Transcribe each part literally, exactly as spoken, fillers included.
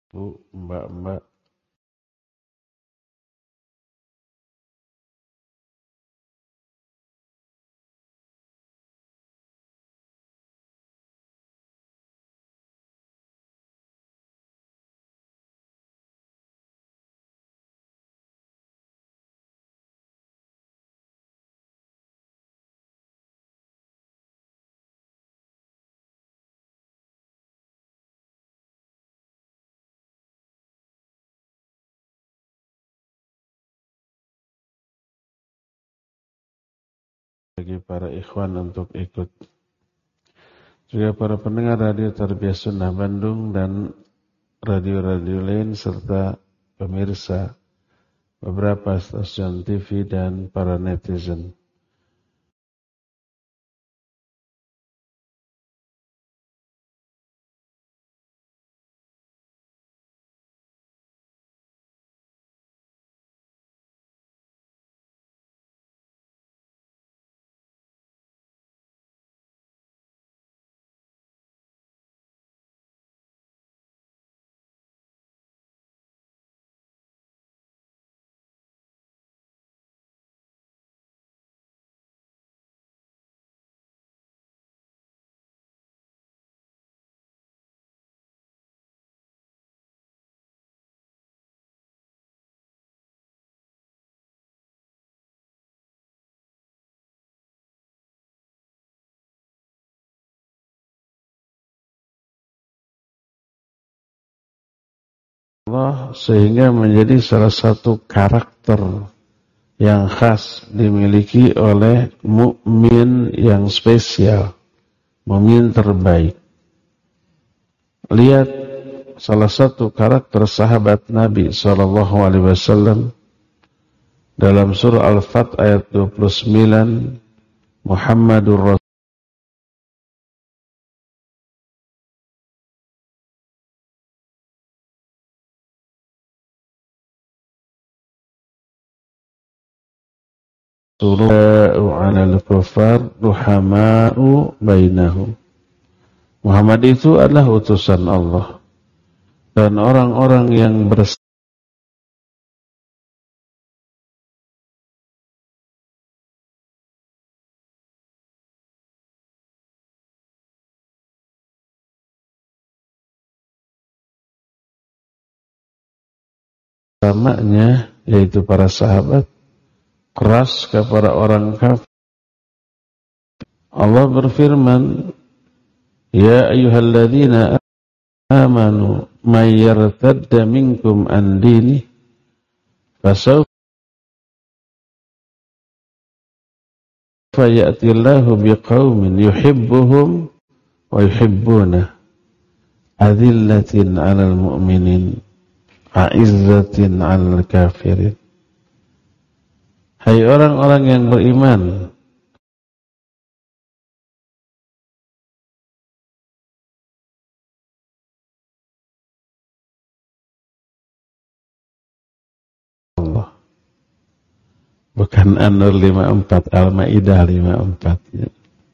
Bu, mbak-mbak. Bagi para ikhwan untuk ikut. Juga para pendengar Radio Tarbiyah Sunnah Bandung dan radio-radio lain serta pemirsa beberapa stasiun T V dan para netizen. Allah sehingga menjadi salah satu karakter yang khas dimiliki oleh mukmin yang spesial, mukmin terbaik. Lihat salah satu karakter sahabat Nabi shallallahu alaihi wasallam dalam surah Al-Fat ayat dua puluh sembilan, Muhammadur Rasul Surau 'alal kufar ruhama'u bainahum. Muhammad itu adalah utusan Allah dan orang-orang yang bersamanya yaitu para sahabat keras kepada orang kafir. Allah berfirman, ya ayyuhalladzina amanu may yartadda minkum an dini fasawfa ya'tillahu biqaumin yuhibbuhum wa yuhibbunah adillatin 'alal mu'minin a'izzatin 'alal kafirin. Hai orang-orang yang beriman, Allah. Bukan An-Nur lima puluh empat, Al-Maidah lima puluh empat. Ya.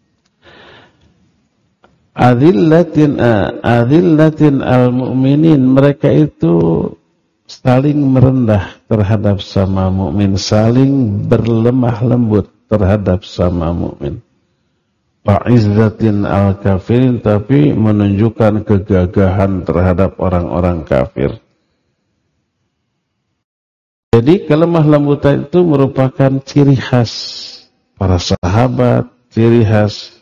Adillatin adillatin al-mu'minin, mereka itu saling merendah terhadap sama mukmin, saling berlemah lembut terhadap sama mukmin. Fa'izzatin al-kafirin, tapi menunjukkan kegagahan terhadap orang-orang kafir. Jadi kelemah lembutan itu merupakan ciri khas para sahabat, ciri khas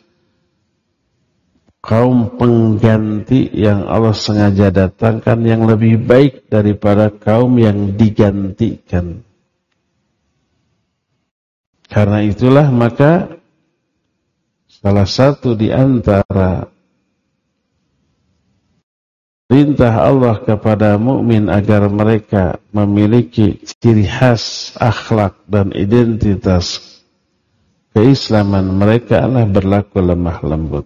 kaum pengganti yang Allah sengaja datangkan yang lebih baik daripada kaum yang digantikan. Karena itulah maka salah satu di antara perintah Allah kepada mukmin agar mereka memiliki ciri khas akhlak dan identitas keislaman mereka adalah berlaku lemah lembut.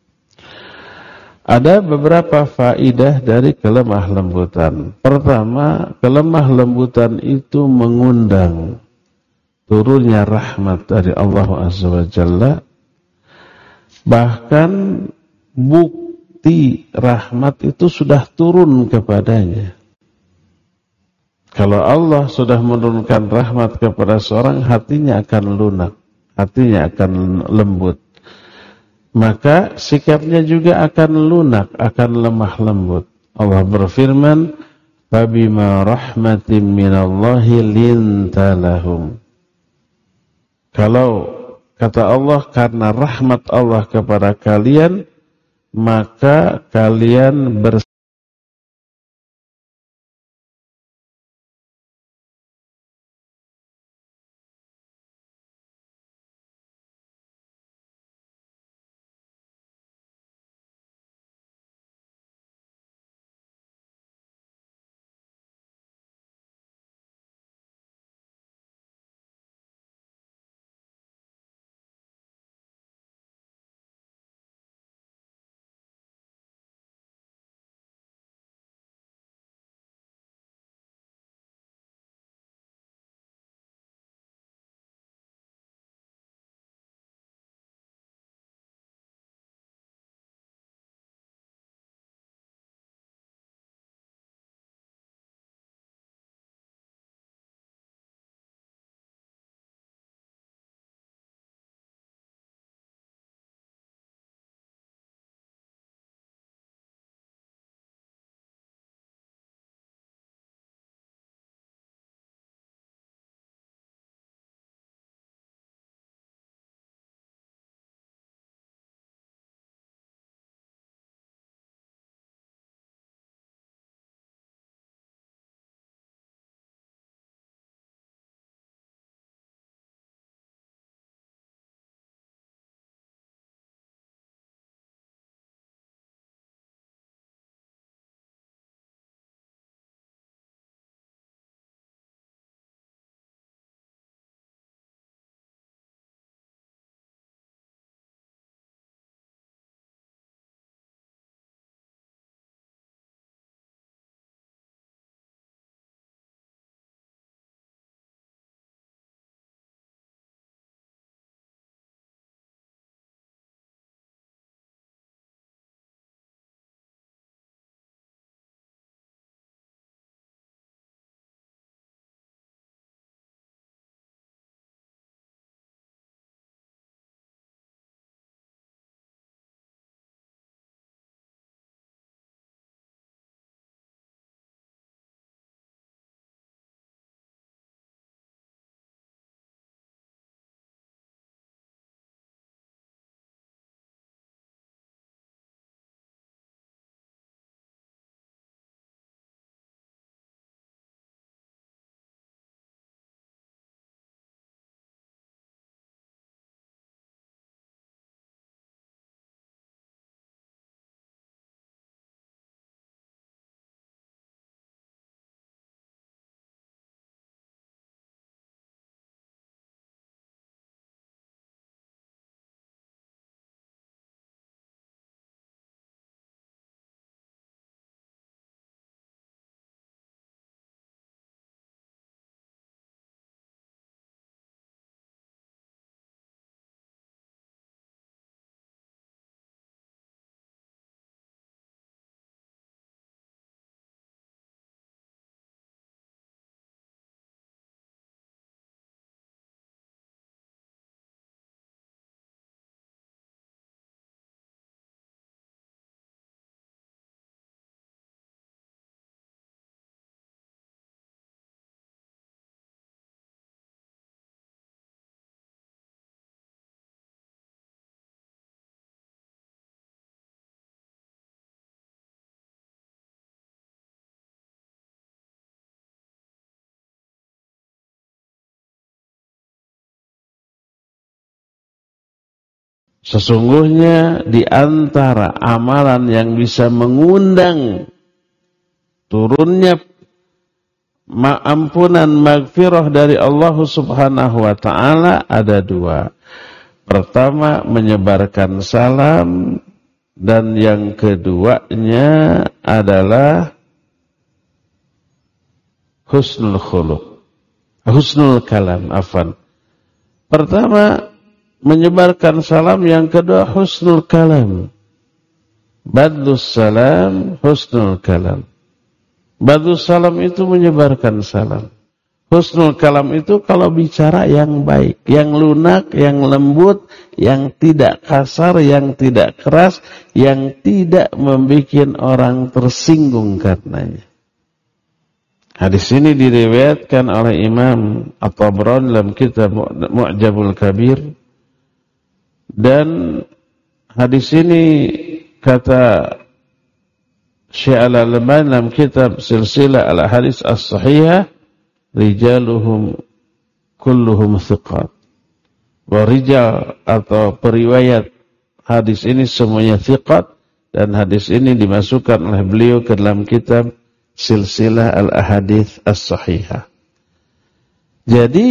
Ada beberapa faidah dari kelemah lembutan. Pertama, kelemah lembutan itu mengundang turunnya rahmat dari Allah Azza wa Jalla. Bahkan buk hati rahmat itu sudah turun kepadanya. Kalau Allah sudah menurunkan rahmat kepada seorang, hatinya akan lunak, hatinya akan lembut. Maka sikapnya juga akan lunak, akan lemah lembut. Allah berfirman, "Fabima rahmatin minallahi linta lahum." Kalau kata Allah, karena rahmat Allah kepada kalian, maka kalian bersama sesungguhnya di antara amalan yang bisa mengundang turunnya ampunan maghfirah dari Allah Subhanahu wa taala ada dua. Pertama, menyebarkan salam, dan yang keduanya adalah husnul khuluq. Husnul kalam, afan. Pertama, menyebarkan salam, yang kedua husnul kalam. Badlus salam husnul kalam. Badlus salam itu menyebarkan salam. Husnul kalam itu kalau bicara yang baik, yang lunak, yang lembut, yang tidak kasar, yang tidak keras, yang tidak membuat orang tersinggung karenanya. Hadis ini diriwayatkan oleh Imam At-Tabrani dalam kitab Mu'jamul Kabir. Dan hadis ini kata Syekh Al-Albani dalam kitab Silsilah Al-Hadis As-Sahihah, rijaluhum kulluhum thiqat. Wa rijal atau periwayat hadis ini semuanya thiqat, dan hadis ini dimasukkan oleh beliau ke dalam kitab Silsilah Al-Ahadits As-Sahihah. Jadi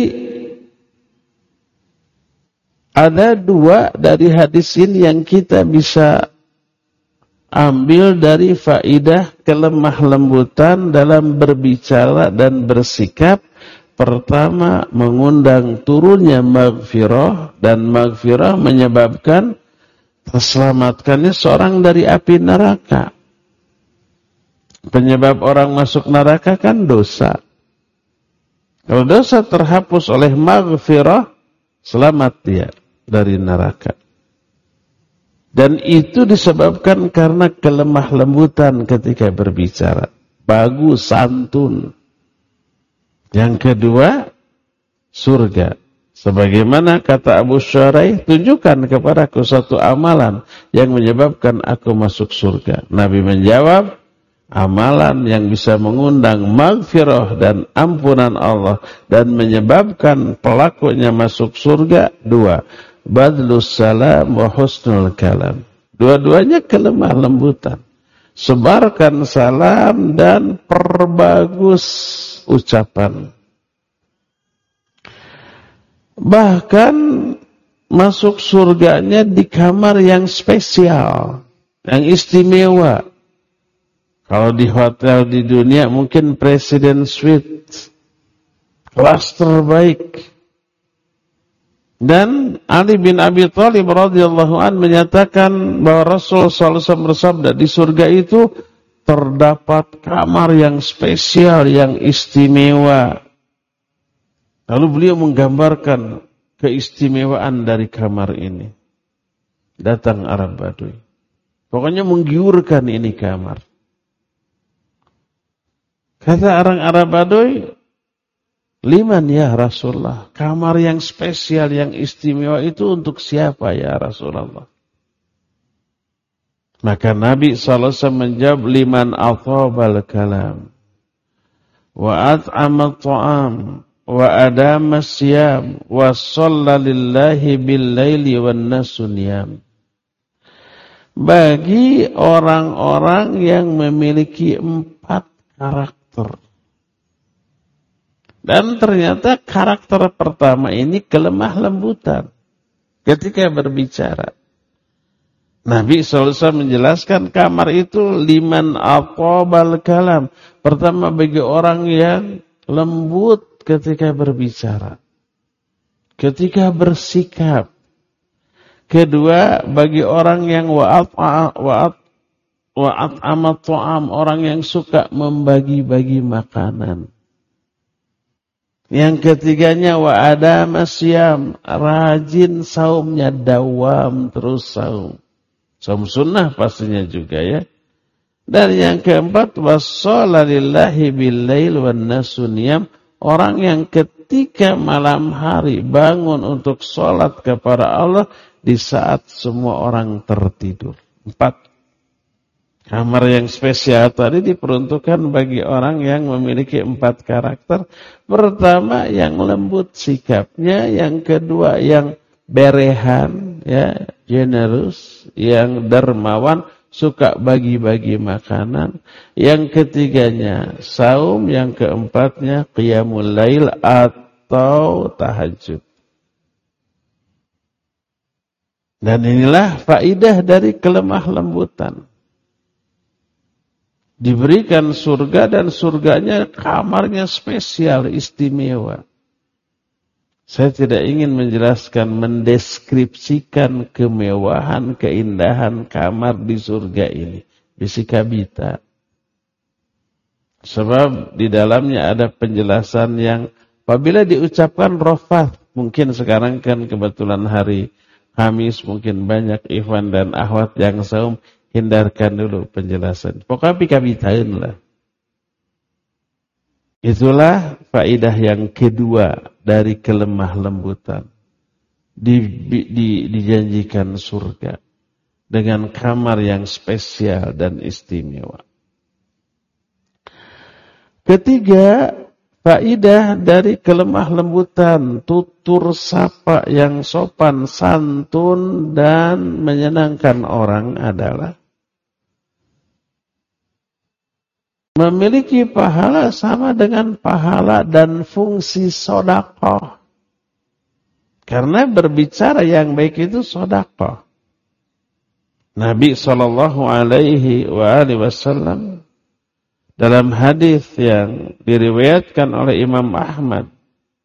ada dua dari hadis ini yang kita bisa ambil dari faidah kelemah lembutan dalam berbicara dan bersikap. Pertama, mengundang turunnya maghfirah, dan maghfirah menyebabkan terselamatkannya seorang dari api neraka. Penyebab orang masuk neraka kan dosa. Kalau dosa terhapus oleh maghfirah, selamat dia dari neraka. Dan itu disebabkan karena kelemah lembutan ketika berbicara. Bagus, santun. Yang kedua, surga. Sebagaimana kata Abu Syuraih, tunjukkan kepadaku satu amalan yang menyebabkan aku masuk surga. Nabi menjawab, amalan yang bisa mengundang maghfirah dan ampunan Allah dan menyebabkan pelakunya masuk surga, dua. Badlus salam wa husnul kalam. Dua-duanya kelemah lembutan. Sebarkan salam dan perbagus ucapan. Bahkan masuk surganya di kamar yang spesial, yang istimewa. Kalau di hotel di dunia mungkin Presiden Suite, kelas terbaik. Dan Ali bin Abi Thalib radhiyallahu an menyatakan bahwa Rasul sallallahu alaihi wasallam bersabda, di surga itu terdapat kamar yang spesial, yang istimewa. Lalu beliau menggambarkan keistimewaan dari kamar ini. Datang Arab Baduy. Pokoknya menggiurkan ini kamar. Kata orang Arab Baduy, liman ya Rasulullah, kamar yang spesial, yang istimewa itu untuk siapa ya Rasulullah? Maka Nabi sallallahu alaihi wasallam menjawab, liman athabal kalam, wa at'ama ta'am, wa adama siyam, wa shalla lillahi bil laili wan nasu niyam. Bagi orang-orang yang memiliki empat karakter. Dan ternyata karakter pertama ini kelemah lembutan ketika berbicara. Nabi shallallahu alaihi wasallam menjelaskan kamar itu liman athabal kalam. Pertama, bagi orang yang lembut ketika berbicara, ketika bersikap. Kedua, bagi orang yang wa'at wa'at wa'at amat ta'am, orang yang suka membagi-bagi makanan. Yang ketiganya wa ada masyam, rajin saumnya, dawam terus saum. Saum sunnah pastinya juga ya. Dan yang keempat, wassala lillahi bil-lail wan nasu niyam, orang yang ketika malam hari bangun untuk sholat kepada Allah di saat semua orang tertidur. Empat. Kamar yang spesial tadi diperuntukkan bagi orang yang memiliki empat karakter. Pertama, yang lembut sikapnya. Yang kedua, yang berehan, ya, generous, yang dermawan, suka bagi-bagi makanan. Yang ketiganya, saum. Yang keempatnya, qiyamul lail atau tahajud. Dan inilah faidah dari kelemah lembutan. Diberikan surga dan surganya kamarnya spesial, istimewa. Saya tidak ingin menjelaskan, mendeskripsikan kemewahan, keindahan kamar di surga ini. Bisikabita. Sebab di dalamnya ada penjelasan yang apabila diucapkan rafath, mungkin sekarang kan kebetulan hari Kamis, mungkin banyak ikhwan dan akhwat yang saum, hindarkan dulu penjelasan. Pokoknya pikabitain lah. Itulah faidah yang kedua dari kelemah lembutan. Di, di, dijanjikan surga dengan kamar yang spesial dan istimewa. Ketiga, faidah dari kelemah lembutan, tutur sapa yang sopan, santun dan menyenangkan orang adalah memiliki pahala sama dengan pahala dan fungsi sedekah. Karena berbicara yang baik itu sedekah. Nabi sallallahu alaihi wasallam dalam hadis yang diriwayatkan oleh Imam Ahmad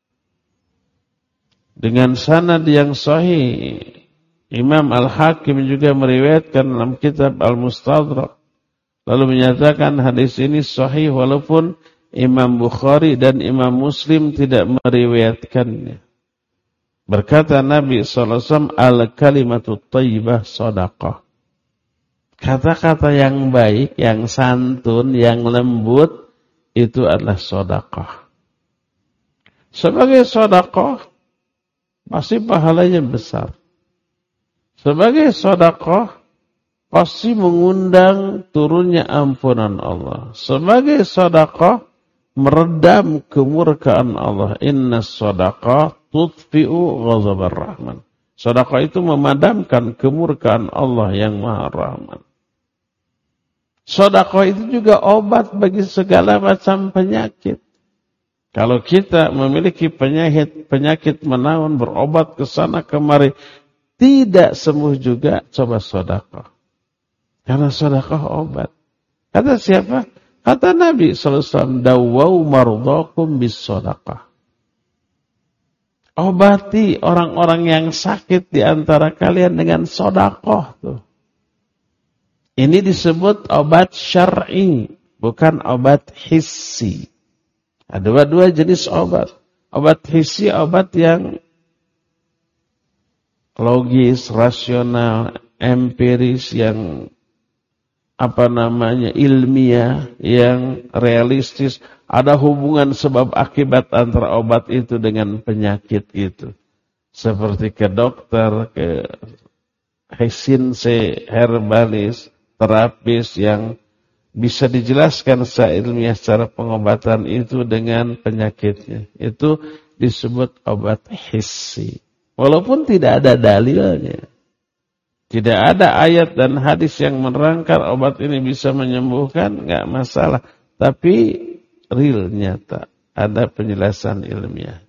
dengan sanad yang sahih, Imam Al-Hakim juga meriwayatkan dalam kitab Al-Mustadrak, lalu menyatakan hadis ini sahih walaupun Imam Bukhari dan Imam Muslim tidak meriwayatkannya. Berkata Nabi sallallahu alaihi wasallam, al-kalimatu thayyibah shadaqah. Kata-kata yang baik, yang santun, yang lembut, itu adalah sedekah. Sebagai sedekah, pasti pahalanya besar. Sebagai sedekah, pasti mengundang turunnya ampunan Allah. Sebagai sedekah, meredam kemurkaan Allah. Inna sedekah tudfi'u ghazabar rahman. Sedekah itu memadamkan kemurkaan Allah yang Maha Rahman. Sedekah itu juga obat bagi segala macam penyakit. Kalau kita memiliki penyakit penyakit menaun, berobat ke sana kemari, tidak sembuh juga, coba sedekah. Karena sedekah obat. Kata siapa? Kata Nabi sallallahu alaihi wasallam, dawau mardakum bis sedekah. Obati orang-orang yang sakit di antara kalian dengan sedekah tuh. Ini disebut obat syar'i, bukan obat hissi. Ada dua jenis obat. Obat hissi, obat yang logis, rasional, empiris, yang apa namanya, ilmiah, yang realistis. Ada hubungan sebab akibat antara obat itu dengan penyakit itu. Seperti ke dokter, ke hisinse, herbalis, terapis yang bisa dijelaskan secara ilmiah secara pengobatan itu dengan penyakitnya. Itu disebut obat hissi. Walaupun tidak ada dalilnya. Tidak ada ayat dan hadis yang menerangkan obat ini bisa menyembuhkan, enggak masalah. Tapi real, nyata. Ada penjelasan ilmiah.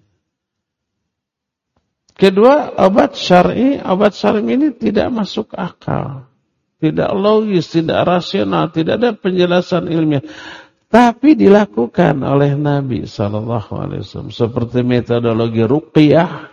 Kedua, obat syar'i. Obat syar'i ini tidak masuk akal. Tidak logis, tidak rasional, tidak ada penjelasan ilmiah. Tapi dilakukan oleh Nabi sallallahu alaihi wasallam. Seperti metodologi ruqyah.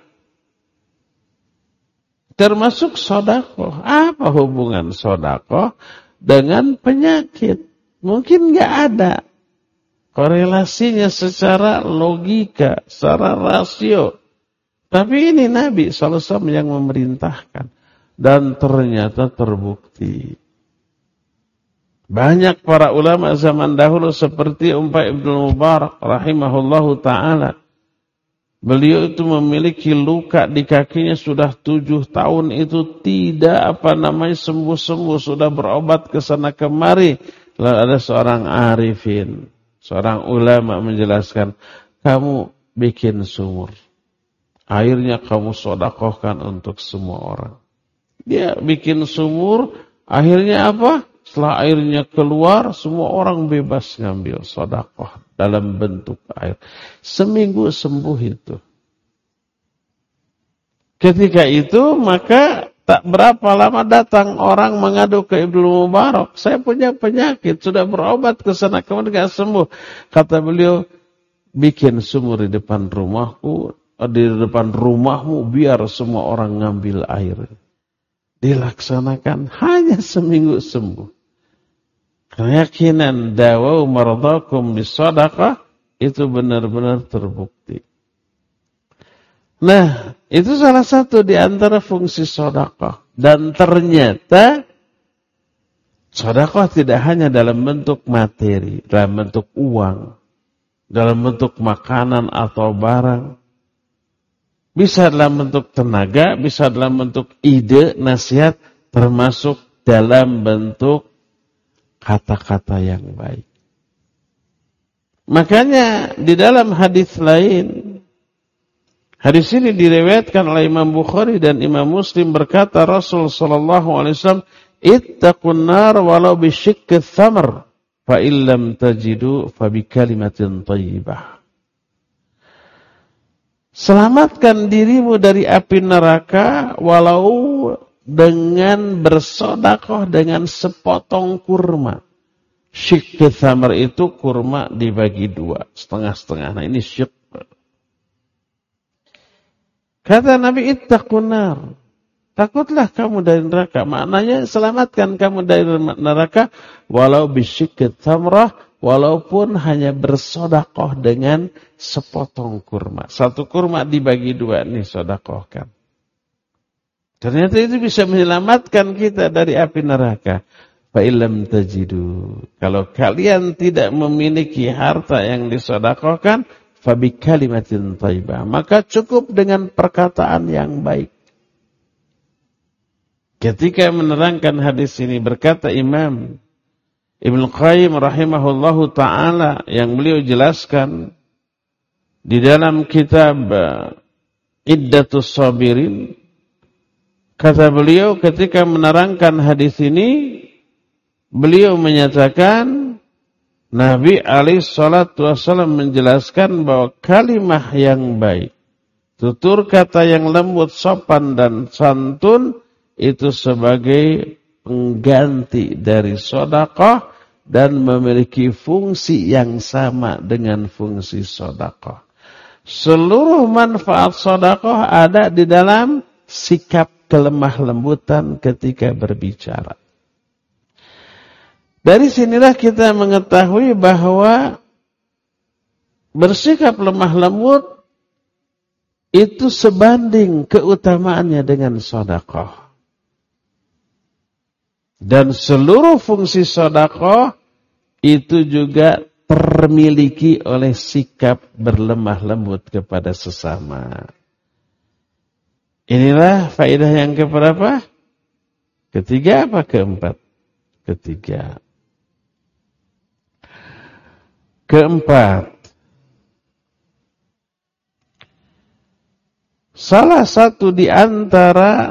Termasuk sedekah. Apa hubungan sedekah dengan penyakit? Mungkin enggak ada korelasinya secara logika, secara rasio. Tapi ini Nabi sallallahu alaihi wasallam yang memerintahkan. Dan ternyata terbukti. Banyak para ulama zaman dahulu seperti Umpay Ibnu Mubarak rahimahullahu ta'ala. Beliau itu memiliki luka di kakinya sudah tujuh tahun itu tidak apa namanya sembuh-sembuh. Sudah berobat ke sana kemari. Lalu ada seorang arifin, seorang ulama menjelaskan, kamu bikin sumur. Airnya kamu sedekahkan untuk semua orang. Dia bikin sumur, akhirnya apa? Setelah airnya keluar, semua orang bebas ngambil sedekah dalam bentuk air. Seminggu sembuh itu. Ketika itu, maka tak berapa lama datang orang mengadu ke Ibnu Mubarak. Saya punya penyakit, sudah berobat ke sana, kemudian tidak sembuh. Kata beliau, bikin sumur di depan rumahku, di depan rumahmu biar semua orang ngambil air. Dilaksanakan hanya seminggu sembuh. Keyakinan dawau maradakum bisadaqah itu benar-benar terbukti. Nah, itu salah satu di antara fungsi sedekah. Dan ternyata sedekah tidak hanya dalam bentuk materi, dalam bentuk uang, dalam bentuk makanan atau barang. Bisa dalam bentuk tenaga, bisa dalam bentuk ide, nasihat, termasuk dalam bentuk kata-kata yang baik. Makanya di dalam hadis lain, hadis ini diriwayatkan oleh Imam Bukhari dan Imam Muslim, berkata Rasul sallallahu alaihi wasallam, "Ittaqun nar walau bisyikki thamr, fa illam tajidu fa bi kalimatin thayyibah." Selamatkan dirimu dari api neraka walau dengan bersedekah dengan sepotong kurma. Syikki thamr itu kurma dibagi dua, setengah-setengah. Nah ini syik. Kata Nabi, ittaqun nar. Takutlah kamu dari neraka. Maknanya selamatkan kamu dari neraka walau bisyikki thamrah, walaupun hanya bersedekah dengan sepotong kurma. Satu kurma dibagi dua nih sedekahkan. Ternyata itu bisa menyelamatkan kita dari api neraka. Fa illam tajidu. Kalau kalian tidak memiliki harta yang disedekahkan, fa bi kalimatin thayyibah, maka cukup dengan perkataan yang baik. Ketika menerangkan hadis ini berkata Imam Ibnu Qayyim rahimahullahu ta'ala yang beliau jelaskan di dalam kitab Iddatus Sabirin, kata beliau ketika menerangkan hadis ini, beliau menyatakan Nabi alaihi salatu wasallam menjelaskan bahwa kalimah yang baik, tutur kata yang lembut, sopan dan santun itu sebagai pengganti dari sedekah dan memiliki fungsi yang sama dengan fungsi sedekah. Seluruh manfaat sedekah ada di dalam sikap kelemah lembutan ketika berbicara. Dari sinilah kita mengetahui bahwa bersikap lemah lembut itu sebanding keutamaannya dengan sedekah. Dan seluruh fungsi sedekah itu juga termiliki oleh sikap berlemah lembut kepada sesama. Inilah faedah yang keberapa? Ketiga apa keempat? Ketiga. Keempat. Salah satu di antara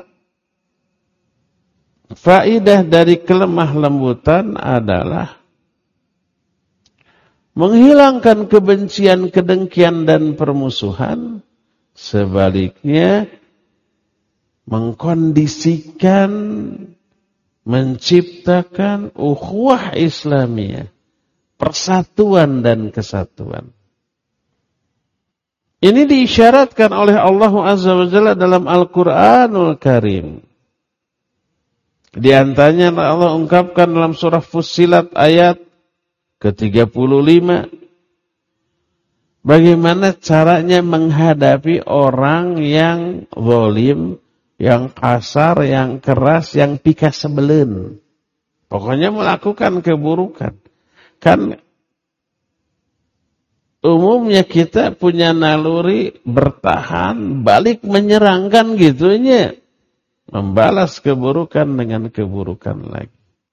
faedah dari kelemah lembutan adalah menghilangkan kebencian, kedengkian dan permusuhan. Sebaliknya mengkondisikan, menciptakan ukhuwah Islamiyah, persatuan dan kesatuan. Ini diisyaratkan oleh Allah Azza wa Jalla dalam Al-Quranul Karim. Di antaranya Allah ungkapkan dalam surah Fussilat ayat ke tiga puluh lima. Bagaimana caranya menghadapi orang yang zalim, yang kasar, yang keras, yang pika sebelen. Pokoknya melakukan keburukan. Kan umumnya kita punya naluri bertahan, balik menyerangkan gitunya. Membalas keburukan dengan keburukan lagi.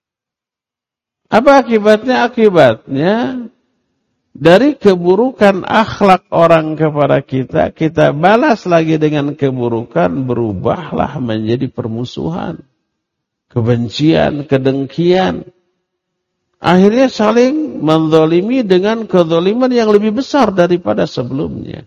Apa akibatnya? Akibatnya dari keburukan akhlak orang kepada kita, kita balas lagi dengan keburukan, berubahlah menjadi permusuhan, kebencian, kedengkian. Akhirnya saling menzalimi dengan kezaliman yang lebih besar daripada sebelumnya.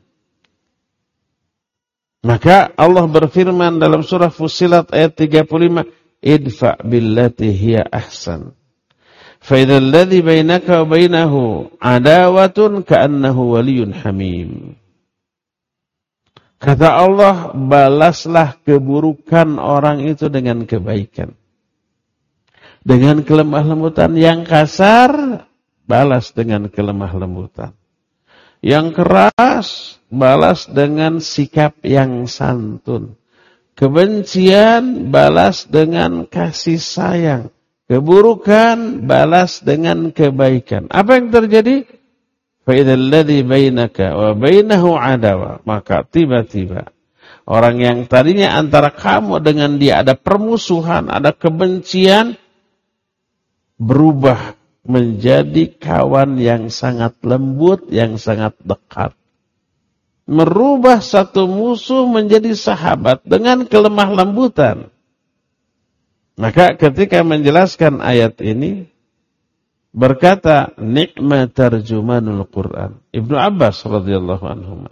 Maka Allah berfirman dalam surah Fussilat ayat tiga puluh lima, idfa billati hiya ahsan. Fa idzal ladzi bainaka wa bainahu adawatun ka'annahu waliyyun hamim. Kata Allah, balaslah keburukan orang itu dengan kebaikan. Dengan kelemah lembutan. Yang kasar, balas dengan kelemah lembutan. Yang keras, balas dengan sikap yang santun. Kebencian, balas dengan kasih sayang. Keburukan, balas dengan kebaikan. Apa yang terjadi? فَإِذَا الَّذِي بَيْنَكَ وَبَيْنَهُ عَدَوَةٌ. Maka tiba-tiba orang yang tadinya antara kamu dengan dia ada permusuhan, ada kebencian, berubah menjadi kawan yang sangat lembut, yang sangat dekat. Merubah satu musuh menjadi sahabat dengan kelemah lembutan. Maka ketika menjelaskan ayat ini, berkata, nikma tarjumanul Quran. Ibnu Abbas radhiyallahu anhu.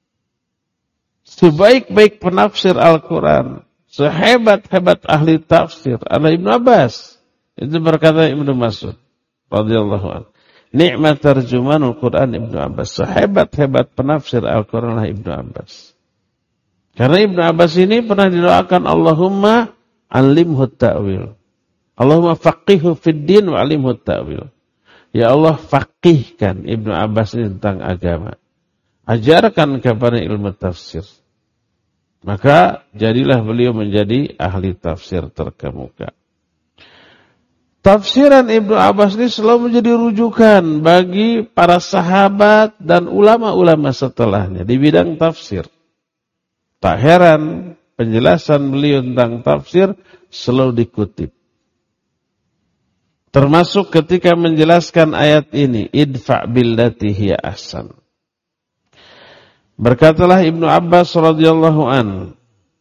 Sebaik-baik penafsir Al-Quran, sehebat-hebat ahli tafsir adalah Ibnu Abbas. Itu berkata Ibnu Mas'ud radhiyallahu anhu. Nikma tarjumanul Quran Ibnu Abbas. Sehebat-hebat penafsir Al-Quran adalah Ibnu Abbas. Karena Ibnu Abbas ini pernah didoakan Allahumma alimhu ta'wil. Allahumma faqihhu fid din wa alimhu ta'wil. Ya Allah, faqihkan Ibnu Abbas ini tentang agama. Ajarkan kepada ilmu tafsir. Maka jadilah beliau menjadi ahli tafsir terkemuka. Tafsiran Ibnu Abbas ini selalu menjadi rujukan bagi para sahabat dan ulama-ulama setelahnya di bidang tafsir. Tak heran penjelasan beliau tentang tafsir selalu dikutip. Termasuk ketika menjelaskan ayat ini, idfa' billati hiya ahsan. Berkatalah Ibnu Abbas radhiyallahu an,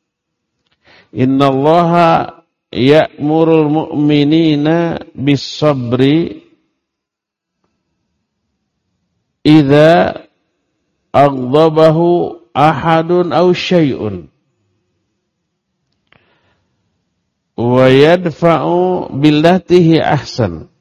innallaha ya'murul mu'minina bis-sabri idza aghdabahu ahadun aw syai'un wa yadfa'u billatihi ahsan.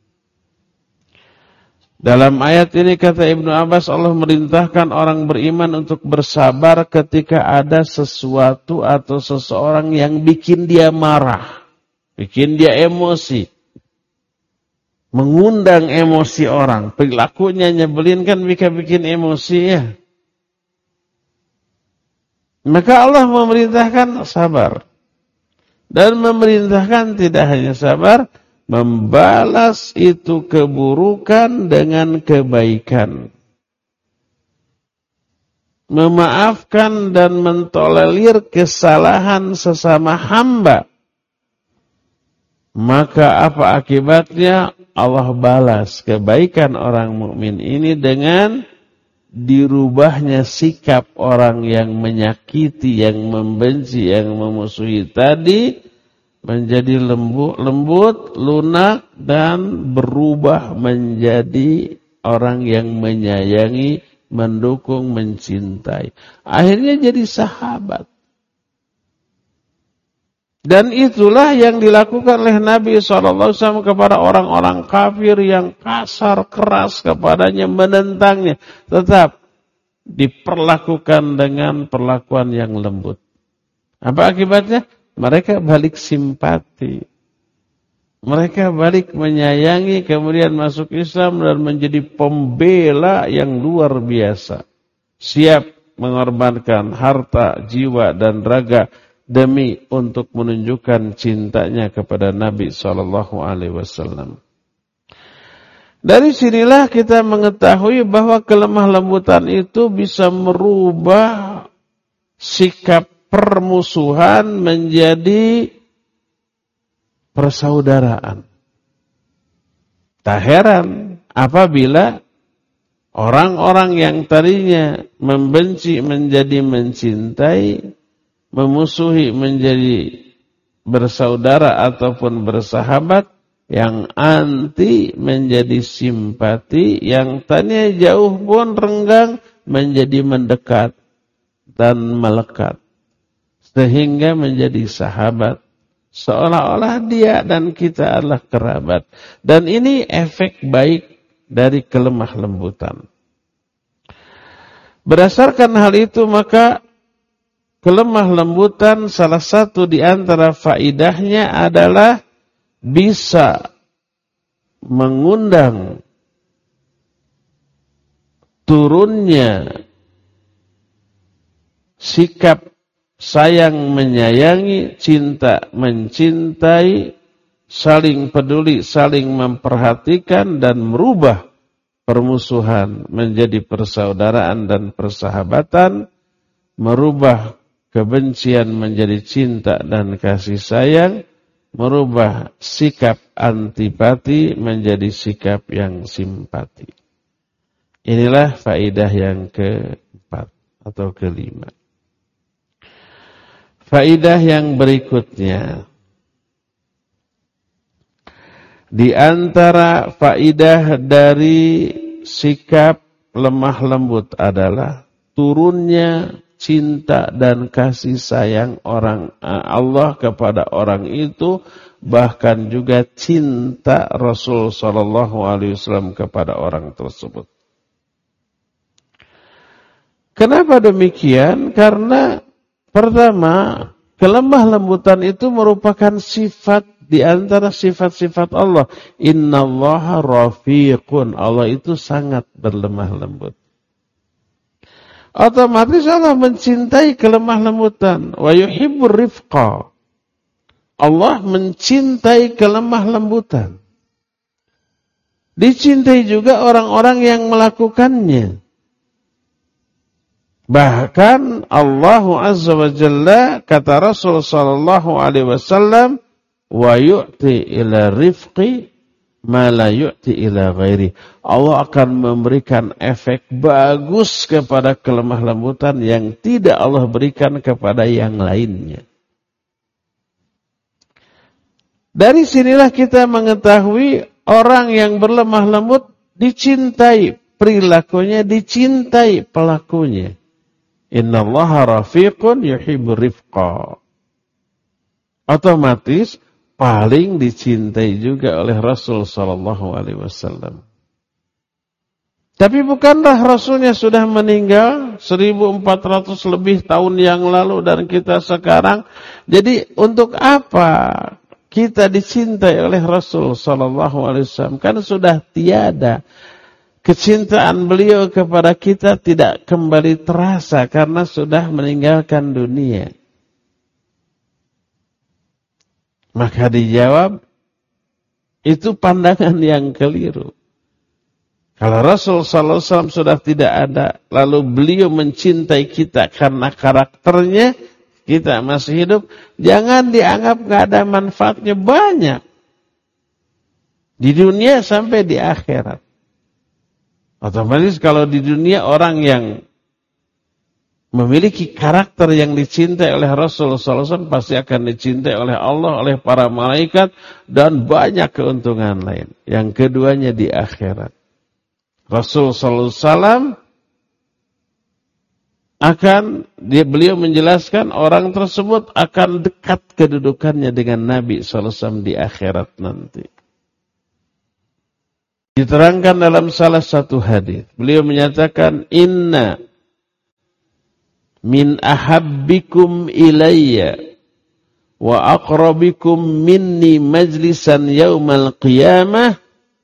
Dalam ayat ini kata Ibnu Abbas, Allah merintahkan orang beriman untuk bersabar ketika ada sesuatu atau seseorang yang bikin dia marah, bikin dia emosi, mengundang emosi orang. Perilakunya nyebelin kan bikin emosi ya. Maka Allah memerintahkan sabar. Dan memerintahkan tidak hanya sabar, membalas itu keburukan dengan kebaikan. Memaafkan dan mentolerir kesalahan sesama hamba. Maka apa akibatnya? Allah balas kebaikan orang mukmin ini dengan dirubahnya sikap orang yang menyakiti, yang membenci, yang memusuhi tadi menjadi lembut, lembut, lunak dan berubah menjadi orang yang menyayangi, mendukung, mencintai. Akhirnya jadi sahabat. Dan itulah yang dilakukan oleh Nabi shallallahu alaihi wasallam kepada orang-orang kafir yang kasar, keras kepadanya, menentangnya. Tetap diperlakukan dengan perlakuan yang lembut. Apa akibatnya? Mereka balik simpati. Mereka balik menyayangi, kemudian masuk Islam dan menjadi pembela yang luar biasa. Siap mengorbankan harta, jiwa, dan raga demi untuk menunjukkan cintanya kepada Nabi shallallahu alaihi wasallam. Dari sinilah kita mengetahui bahwa kelemah lembutan itu bisa merubah sikap permusuhan menjadi persaudaraan. Tak heran apabila orang-orang yang tadinya membenci menjadi mencintai, memusuhi menjadi bersaudara ataupun bersahabat, yang anti menjadi simpati, yang tadinya jauh pun renggang menjadi mendekat dan melekat. Sehingga menjadi sahabat. Seolah-olah dia dan kita adalah kerabat. Dan ini efek baik dari kelemah lembutan. Berdasarkan hal itu maka kelemah lembutan salah satu di antara faidahnya adalah bisa mengundang turunnya sikap sayang menyayangi, cinta mencintai, saling peduli, saling memperhatikan, dan merubah permusuhan menjadi persaudaraan dan persahabatan, merubah kebencian menjadi cinta dan kasih sayang, merubah sikap antipati menjadi sikap yang simpati. Inilah faidah yang keempat atau kelima. Faidah yang berikutnya, di antara faidah dari sikap lemah lembut adalah turunnya cinta dan kasih sayang orang Allah kepada orang itu, bahkan juga cinta Rasul sallallahu alaihi wasallam kepada orang tersebut. Kenapa demikian? Karena pertama, kelemah lembutan itu merupakan sifat di antara sifat-sifat Allah. Innallaha rafiqun. Allah itu sangat berlemah lembut. Otomatis Allah mencintai kelemah lembutan. Wa yuhibbur rifqa. Allah mencintai kelemah lembutan. Dicintai juga orang-orang yang melakukannya. Bahkan Allah Azza wa Jalla, kata Rasul sallallahu alaihi wasallam, wa yu'ti ila rifqi ma la yu'ti ila ghairi. Allah akan memberikan efek bagus kepada kelemah lembutan yang tidak Allah berikan kepada yang lainnya. Dari sinilah kita mengetahui orang yang berlemah lembut dicintai perilakunya, dicintai pelakunya. Innallaha rafiqun yuhibbur rifqa. Otomatis paling dicintai juga oleh Rasul sallallahu alaihi wasallam. Tapi bukanlah Rasulnya sudah meninggal seribu empat ratus lebih tahun yang lalu dan kita sekarang. Jadi untuk apa kita dicintai oleh Rasul sallallahu alaihi wasallam? Kan sudah tiada. Kecintaan beliau kepada kita tidak kembali terasa karena sudah meninggalkan dunia. Maka dijawab, itu pandangan yang keliru. Kalau Rasul sallallahu alaihi wasallam sudah tidak ada, lalu beliau mencintai kita karena karakternya, kita masih hidup, jangan dianggap nggak ada manfaatnya, banyak. Di dunia sampai di akhirat. Otomatis kalau di dunia orang yang memiliki karakter yang dicintai oleh Rasul sallallahu alaihi wasallam pasti akan dicintai oleh Allah, oleh para malaikat, dan banyak keuntungan lain. Yang keduanya di akhirat. Rasul sallallahu alaihi wasallam akan, dia, beliau menjelaskan orang tersebut akan dekat kedudukannya dengan Nabi sallallahu alaihi wasallam di akhirat nanti. Diterangkan dalam salah satu hadis, beliau menyatakan, inna min ahabbikum ilayya wa aqrabikum minni majlisan yaumal qiyamah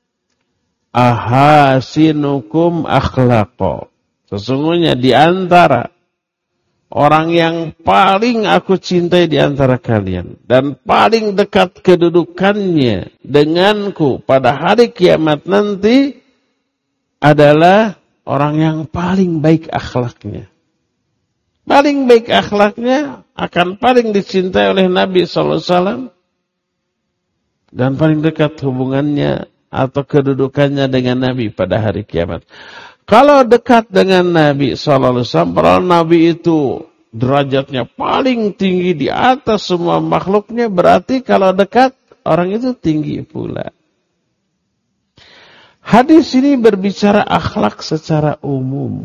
ahasinukum akhlaqa. Sesungguhnya di antara orang yang paling aku cintai di antara kalian dan paling dekat kedudukannya denganku pada hari kiamat nanti adalah orang yang paling baik akhlaknya. Paling baik akhlaknya akan paling dicintai oleh Nabi sallallahu alaihi wasallam dan paling dekat hubungannya atau kedudukannya dengan Nabi pada hari kiamat. Kalau dekat dengan Nabi sallallahu alaihi wasallam, padahal Nabi itu derajatnya paling tinggi di atas semua makhluknya, berarti kalau dekat orang itu tinggi pula. Hadis ini berbicara akhlak secara umum.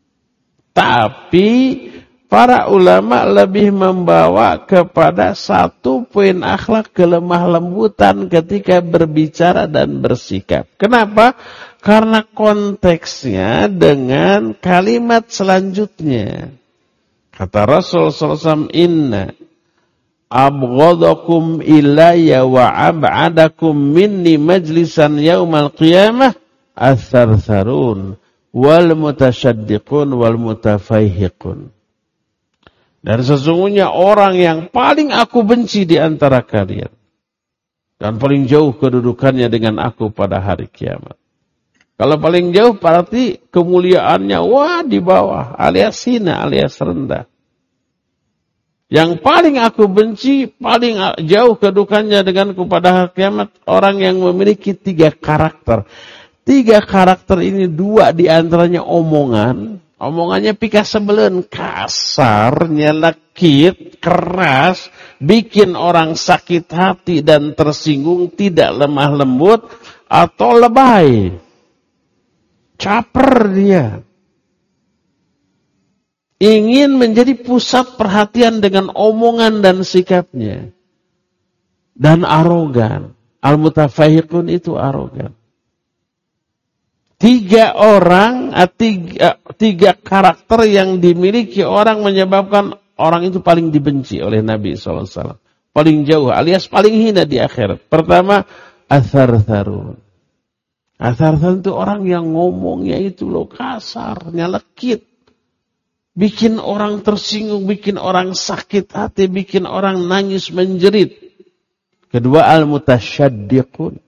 Tapi para ulama lebih membawa kepada satu poin akhlak kelemah lembutan ketika berbicara dan bersikap. Kenapa? Karena konteksnya dengan kalimat selanjutnya. Kata Rasul sallallahu alaihi wasallam, inna abghadakum ilayya wa ab'adakum minni majlisan yaumal qiyamah ats-tsartsarun wal mutasyaddiqun wal mutafaihiqun. Dan sesungguhnya orang yang paling aku benci di antara kalian dan paling jauh kedudukannya dengan aku pada hari kiamat. Kalau paling jauh berarti kemuliaannya wah di bawah, alias hina, alias rendah. Yang paling aku benci, paling jauh kedudukannya denganku pada hari kiamat, orang yang memiliki tiga karakter. Tiga karakter ini, dua diantaranya omongan. Omongannya pika sebelen, kasar, nyelekit, keras, bikin orang sakit hati dan tersinggung, tidak lemah lembut, atau lebay. Caper dia. Ingin menjadi pusat perhatian dengan omongan dan sikapnya. Dan arogan. Al-mutafaihiqun itu arogan. Tiga orang, tiga, tiga karakter yang dimiliki orang menyebabkan orang itu paling dibenci oleh Nabi shallallahu alaihi wasallam. Paling jauh alias paling hina di akhirat. Pertama, ats-tsartsarun. Ats-tsartsarun itu orang yang ngomongnya itu loh kasar, nyelekit. Bikin orang tersinggung, bikin orang sakit hati, bikin orang nangis menjerit. Kedua, al-mutasyaddiqun.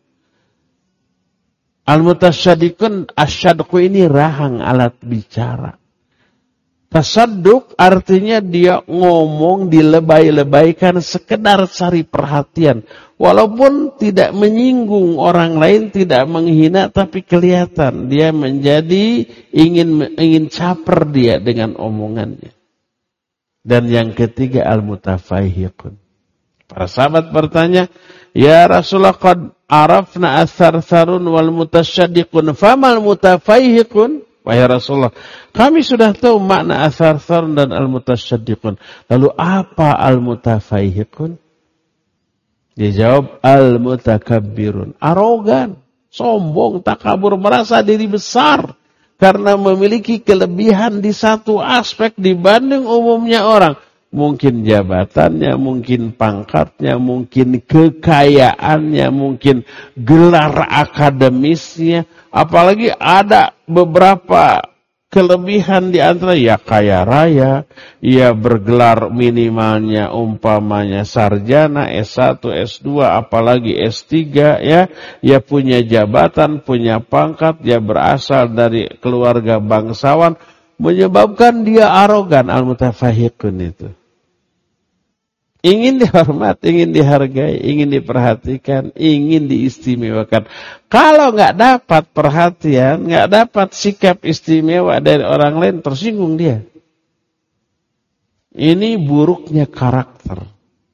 Al-mutasyaddiqun, asyadqu ini rahang alat bicara. Tasadduk artinya dia ngomong dilebay-lebaykan sekedar cari perhatian. Walaupun tidak menyinggung orang lain, tidak menghina, tapi kelihatan dia menjadi ingin ingin caper dia dengan omongannya. Dan yang ketiga al-mutafaihiqun. Para sahabat bertanya, ya Rasulullah, qad arafna ats-tsartsarun wal mutasyaddiqun, famal mutafaihiqun? Wahai Rasulullah, kami sudah tahu makna ats-tsartsarun dan al-mutasyaddiqun. Lalu apa al-mutafaihiqun? Dia jawab, al-mutakabbirun, arogan, sombong, takabur, merasa diri besar karena memiliki kelebihan di satu aspek dibanding umumnya orang. Mungkin jabatannya, mungkin pangkatnya, mungkin kekayaannya, mungkin gelar akademisnya. Apalagi ada beberapa kelebihan di antara ya kaya raya, ya bergelar minimalnya umpamanya sarjana, S satu, S dua, apalagi S tiga, ya, ya punya jabatan, punya pangkat, ya berasal dari keluarga bangsawan, menyebabkan dia arogan, al-mutafaihiqun itu. Ingin dihormat, ingin dihargai, ingin diperhatikan, ingin diistimewakan. Kalau nggak dapat perhatian, nggak dapat sikap istimewa dari orang lain, tersinggung dia. Ini buruknya karakter.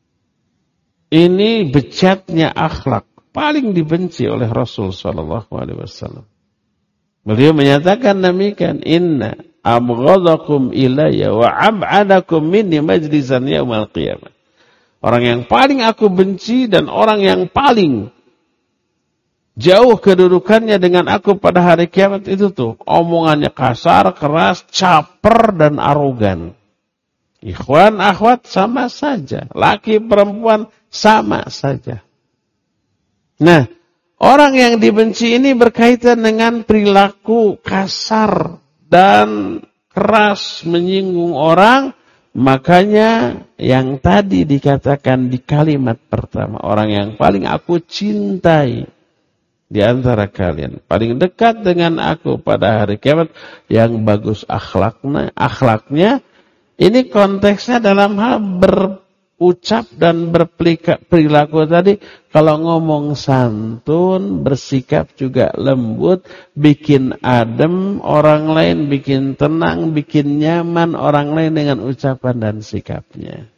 Ini becatnya akhlak. Paling dibenci oleh Rasul Sallallahu Alaihi Wasallam. Beliau menyatakan demikian, Inna abghadakum ilayya wa ab'adakum minni majlisan yaumal qiyamah. Orang yang paling aku benci dan orang yang paling jauh kedudukannya dengan aku pada hari kiamat itu tuh. Omongannya kasar, keras, caper, dan arogan. Ikhwan, akhwat sama saja. Laki, perempuan sama saja. Nah, orang yang dibenci ini berkaitan dengan perilaku kasar dan keras menyinggung orang. Makanya yang tadi dikatakan di kalimat pertama, orang yang paling aku cintai di antara kalian, paling dekat dengan aku pada hari kiamat, yang bagus akhlaknya, akhlaknya. Ini konteksnya dalam hal berucap dan berperilaku tadi. Kalau ngomong santun, bersikap juga lembut, bikin adem orang lain, bikin tenang, bikin nyaman orang lain dengan ucapan dan sikapnya.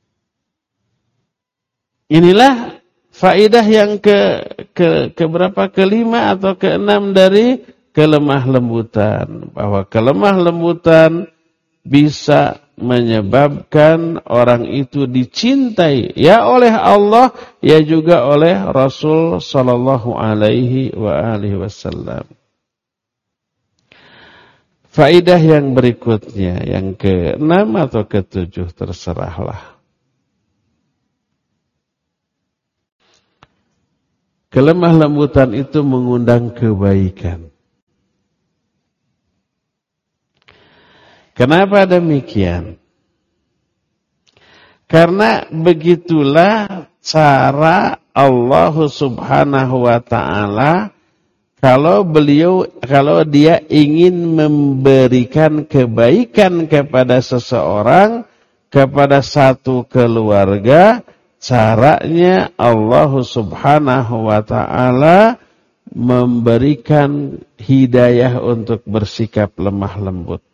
Inilah faidah yang ke, ke, ke berapa? Kelima atau keenam dari kelemah lembutan. Bahwa kelemah lembutan bisa menyebabkan orang itu dicintai ya oleh Allah, ya juga oleh Rasul sallallahu alaihi wa alihi wasallam. Faidah yang berikutnya, yang keenam atau ketujuh, terserahlah. Kelemah lembutan itu mengundang kebaikan. Kenapa demikian? Karena begitulah cara Allah Subhanahu wa ta'ala kalau beliau kalau dia ingin memberikan kebaikan kepada seseorang, kepada satu keluarga, caranya Allah Subhanahu wa ta'ala memberikan hidayah untuk bersikap lemah lembut.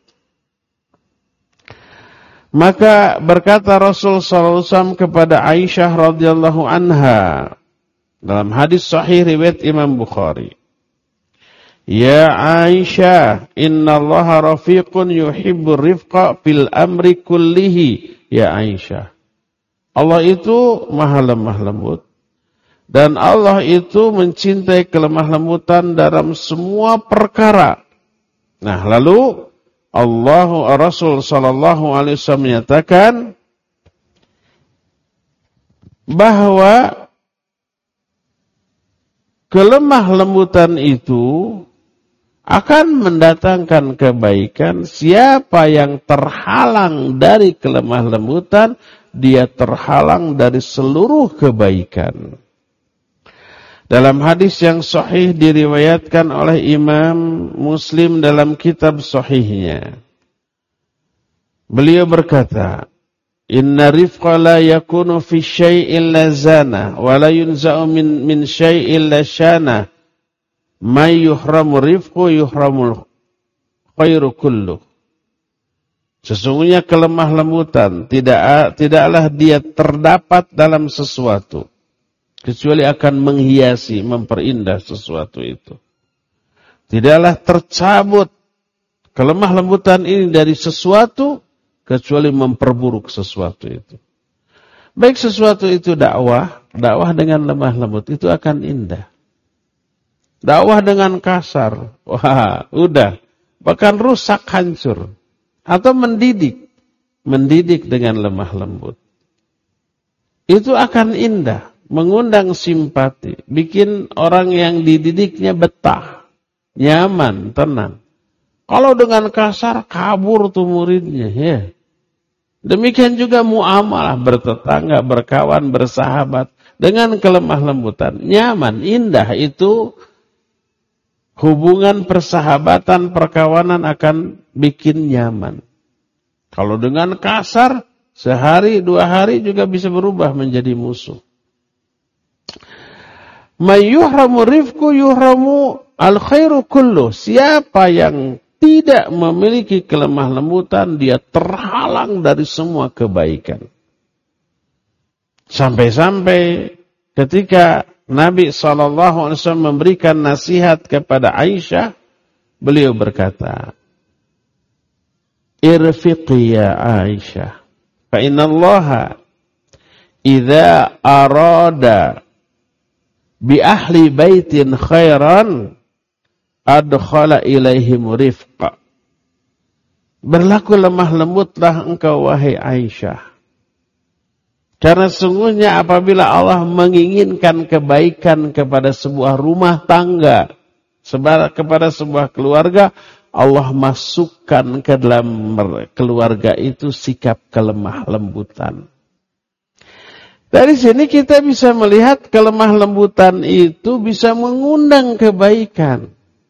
Maka berkata Rasul sallallahu alaihi wasallam kepada Aisyah radhiyallahu anha dalam hadis sahih riwayat Imam Bukhari, "Ya Aisyah, innallaha rafiqun yuhibbur rifqa fil amri kullihi." Ya Aisyah, Allah itu maha lemah lembut dan Allah itu mencintai kelemah lembutan dalam semua perkara. Nah, lalu Allah Rasul sallallahu alaihi wasallam menyatakan bahwa kelemah lembutan itu akan mendatangkan kebaikan. Siapa yang terhalang dari kelemah lembutan, dia terhalang dari seluruh kebaikan. Dalam hadis yang sahih diriwayatkan oleh Imam Muslim dalam kitab sahihnya, beliau berkata, "Inna rifqa la yakunu fi syai'in la zana, wa la yunza'u min, min syai'in la syana, may yuhramu rifqu yuhramul khairu kulluh." Sesungguhnya kelemah lembutan tidak tidaklah dia terdapat dalam sesuatu, kecuali akan menghiasi, memperindah sesuatu itu. Tidaklah tercabut kelemah lembutan ini dari sesuatu, kecuali memperburuk sesuatu itu. Baik sesuatu itu dakwah, dakwah dengan lemah lembut, itu akan indah. Dakwah dengan kasar, wah, udah, bahkan rusak, hancur. Atau mendidik, mendidik dengan lemah lembut, itu akan indah, mengundang simpati, bikin orang yang dididiknya betah, nyaman, tenang. Kalau dengan kasar, kabur tuh muridnya, ya. Demikian juga muamalah, bertetangga, berkawan, bersahabat, dengan kelemah lembutan, nyaman, indah. Itu hubungan persahabatan, perkawanan akan bikin nyaman. Kalau dengan kasar, sehari, dua hari juga bisa berubah menjadi musuh. May yuhramu rifqu yuhramu al-khairu kullu. Siapa yang tidak memiliki kelemah lembutan, dia terhalang dari semua kebaikan. Sampai-sampai ketika Nabi shallallahu alaihi wasallam memberikan nasihat kepada Aisyah, beliau berkata, "Irfiqi ya Aisyah, fa inna Allaha idza arada bi ahli baitin khairan adkhala ilaihim rifqa." Berlaku lemah lembutlah engkau wahai Aisyah, karena sungguhnya apabila Allah menginginkan kebaikan kepada sebuah rumah tangga, kepada sebuah keluarga, Allah masukkan ke dalam keluarga itu sikap kelemah lembutan. Dari sini kita bisa melihat kelemah lembutan itu bisa mengundang kebaikan.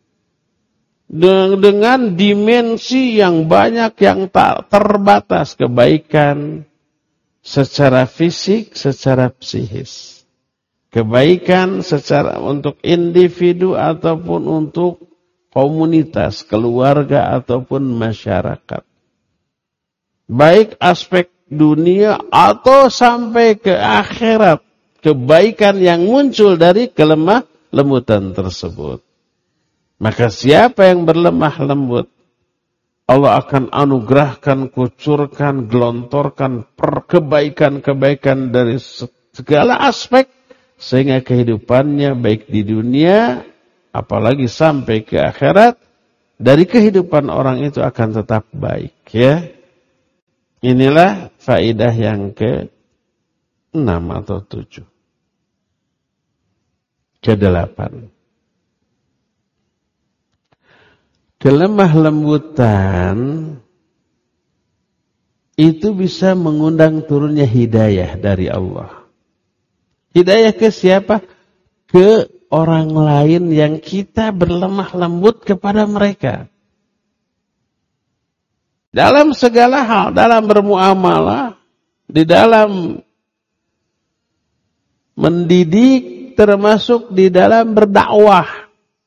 Dengan dimensi yang banyak, yang tak terbatas, kebaikan secara fisik, secara psikis. Kebaikan secara untuk individu ataupun untuk komunitas, keluarga ataupun masyarakat. Baik aspek dunia atau sampai ke akhirat, kebaikan yang muncul dari kelemah lembutan tersebut. Maka siapa yang berlemah lembut, Allah akan anugerahkan, kucurkan, gelontorkan kebaikan-kebaikan dari segala aspek, sehingga kehidupannya baik di dunia, apalagi sampai ke akhirat, dari kehidupan orang itu akan tetap baik, ya. Inilah faedah yang ke enam atau tujuh. Kedelapan. Kelemah lembutan itu bisa mengundang turunnya hidayah dari Allah. Hidayah ke siapa? Ke orang lain yang kita berlemah lembut kepada mereka. Dalam segala hal, dalam bermuamalah, di dalam mendidik, termasuk di dalam berdakwah.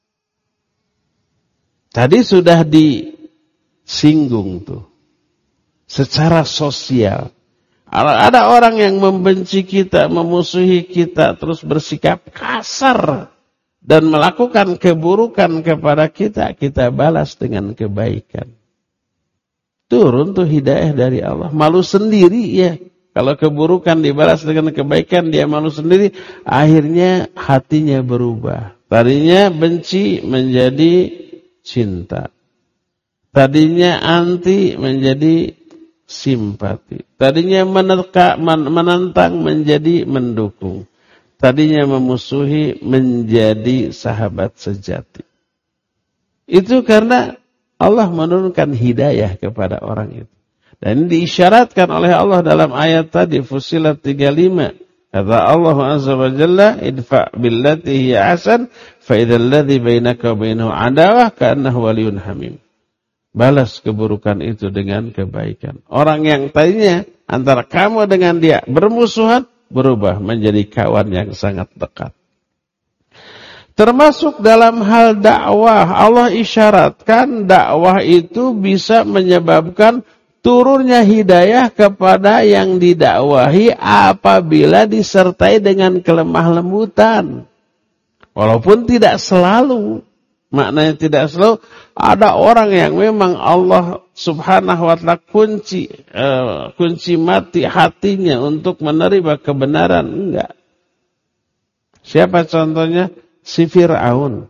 Tadi sudah disinggung tuh. Secara sosial. Ada orang yang membenci kita, memusuhi kita, terus bersikap kasar dan melakukan keburukan kepada kita, kita balas dengan kebaikan. Turun tuh hidayah dari Allah. Malu sendiri ya. Kalau keburukan dibalas dengan kebaikan, dia malu sendiri. Akhirnya hatinya berubah. Tadinya benci menjadi cinta. Tadinya anti menjadi simpati. Tadinya menerka, menentang menjadi mendukung. Tadinya memusuhi menjadi sahabat sejati. Itu karena Allah menurunkan hidayah kepada orang itu. Dan diisyaratkan oleh Allah dalam ayat tadi Fussilat tiga puluh lima. Kata Allah Azza wa Jalla, idfa' billati hiya ahsan fa idzal ladzi bainaka wa bainahu adawah ka'annahu waliyyun hamim. Balas keburukan itu dengan kebaikan. Orang yang tadinya antara kamu dengan dia bermusuhan berubah menjadi kawan yang sangat dekat. Termasuk dalam hal dakwah, Allah isyaratkan dakwah itu bisa menyebabkan turunnya hidayah kepada yang didakwahi apabila disertai dengan kelemah lembutan. Walaupun tidak selalu, maknanya tidak selalu, ada orang yang memang Allah subhanahu wa ta'ala kunci, uh, kunci mati hatinya untuk menerima kebenaran, enggak. Siapa contohnya? Si Fir'aun.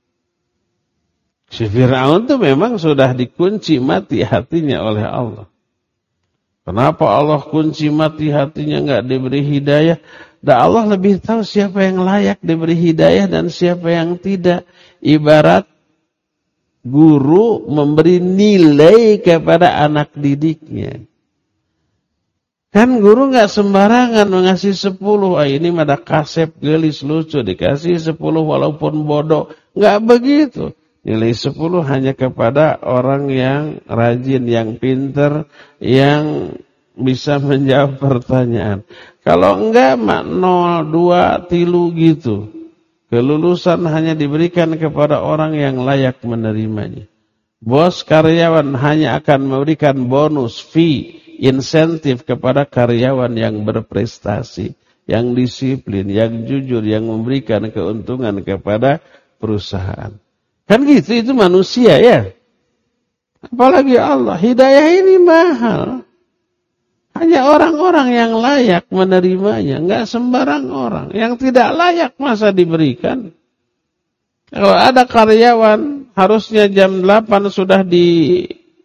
Si Fir'aun itu memang sudah dikunci mati hatinya oleh Allah. Kenapa Allah kunci mati hatinya enggak diberi hidayah? Dan Allah lebih tahu siapa yang layak diberi hidayah dan siapa yang tidak. Ibarat guru memberi nilai kepada anak didiknya. Kan guru nggak sembarangan mengasih sepuluh. Ah, ini ada kasep gelis lucu dikasih sepuluh walaupun bodoh. Nggak begitu. Nilai sepuluh hanya kepada orang yang rajin, yang pinter, yang bisa menjawab pertanyaan. Kalau enggak mak nol, dua, tilu gitu. Kelulusan hanya diberikan kepada orang yang layak menerimanya. Bos karyawan hanya akan memberikan bonus, fee, insentif kepada karyawan yang berprestasi, yang disiplin, yang jujur, yang memberikan keuntungan kepada perusahaan. Kan gitu, itu manusia ya. Apalagi Allah, hidayah ini mahal. Hanya orang-orang yang layak menerimanya, enggak sembarang orang. Yang tidak layak masa diberikan. Kalau ada karyawan, harusnya jam delapan sudah di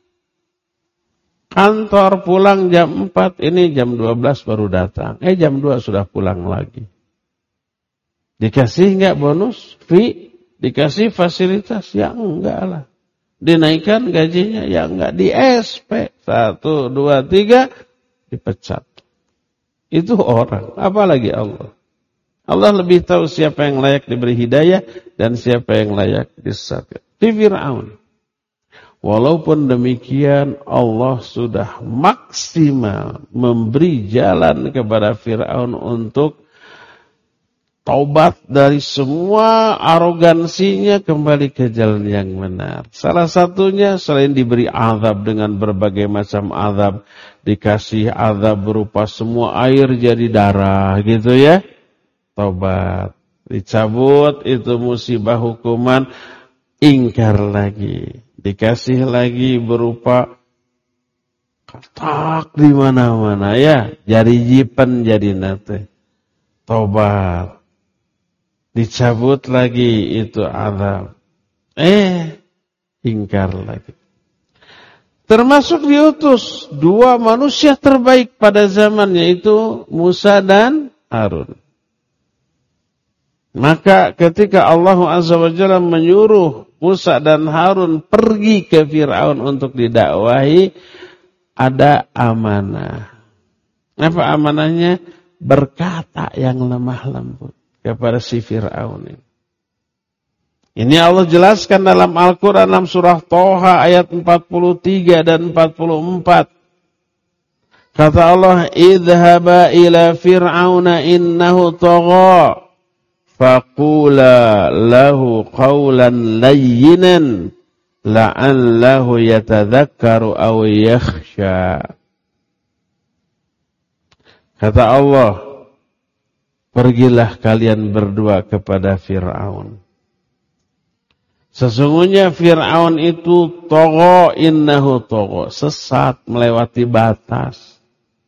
kantor, pulang jam empat, ini jam dua belas baru datang. Eh jam dua sudah pulang lagi. Dikasih enggak bonus? Fee? Dikasih fasilitas? Ya enggak lah. Dinaikkan gajinya? Ya enggak. Di S P. Satu, dua, tiga, dipecat. Itu orang. Apalagi Allah. Allah lebih tahu siapa yang layak diberi hidayah dan siapa yang layak disesatkan. Di Fir'aun. Walaupun demikian Allah sudah maksimal memberi jalan kepada Fir'aun untuk taubat dari semua arogansinya kembali ke jalan yang benar. Salah satunya selain diberi azab dengan berbagai macam azab, dikasih azab berupa semua air jadi darah gitu ya. Taubat, dicabut itu musibah hukuman, ingkar lagi. Dikasih lagi berupa katak di mana-mana ya, jari jipen jadi nate. Tobat. Dicabut lagi itu azab. Eh, ingkar lagi. Termasuk diutus dua manusia terbaik pada zaman, yaitu Musa dan Harun. Maka ketika Allah Azza wa Jalla menyuruh Musa dan Harun pergi ke Fir'aun untuk didakwahi, ada amanah. Apa amanahnya? Berkata yang lemah lembut kepada si Fir'aun ini. Ini Allah jelaskan dalam Al-Quran dalam surah Toha ayat empat puluh tiga dan empat puluh empat. Kata Allah, idhaba ila fir'auna innahu tagha. Faqula lahu qawlan layyinan la'allahu yatadhakkaru aw yakhsha. Kata Allah, pergilah kalian berdua kepada Fir'aun. Sesungguhnya Fir'aun itu tagha, innahu tagha, sesat, melewati batas.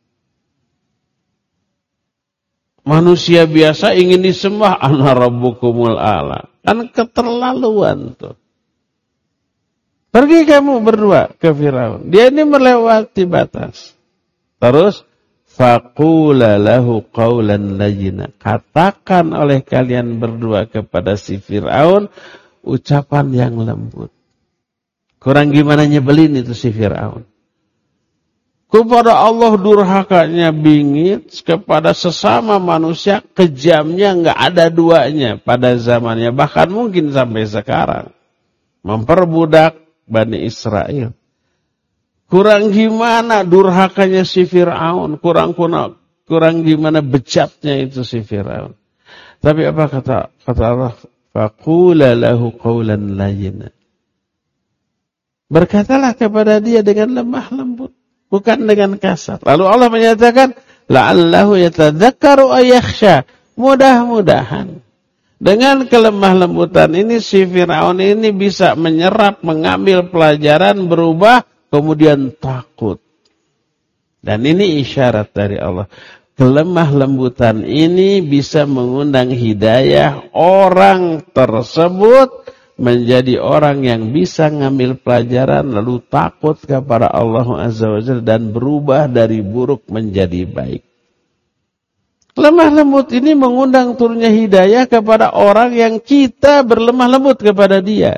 Manusia biasa ingin disembah, ana rabbukumul a'la. Kan keterlaluan tuh. Pergi kamu berdua ke Firaun. Dia ini melewati batas. Terus faqula lahu qawlan layyina. Katakan oleh kalian berdua kepada si Firaun ucapan yang lembut. Kurang gimana nyebelin itu si Firaun. Kepada Allah durhakanya bingit, kepada sesama manusia kejamnya enggak ada duanya pada zamannya, bahkan mungkin sampai sekarang. Memperbudak Bani Israel. Kurang gimana durhakanya si Fir'aun, kurang kurang kurang gimana bejatnya itu si Fir'aun. Tapi apa kata kata Allah? Faqula lahu qawlan layyina. Berkatalah kepada dia dengan lemah lembut, bukan dengan kasar. Lalu Allah menyatakan, la'allahu yatadzakkaru aw yakhsha. Mudah-mudahan dengan kelemah lembutan ini si Firaun ini bisa menyerap, mengambil pelajaran, berubah, kemudian takut. Dan ini isyarat dari Allah. Kelemah lembutan ini bisa mengundang hidayah orang tersebut menjadi orang yang bisa ngambil pelajaran lalu takut kepada Allah Azza wa Jalla dan berubah dari buruk menjadi baik. Lemah lembut ini mengundang turunnya hidayah kepada orang yang kita berlemah lembut kepada dia.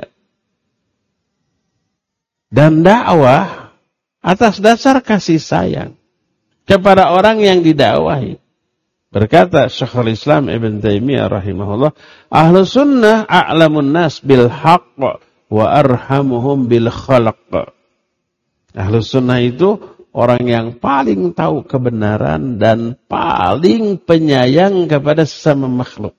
Dan dakwah atas dasar kasih sayang kepada orang yang didakwahi. Berkata Syekhul Islam Ibn Taimiyah rahimahullah, ahlu sunnah a'lamun nas bil haqq wa arhamuhum bil khalq. Ahlu sunnah itu orang yang paling tahu kebenaran dan paling penyayang kepada sesama makhluk.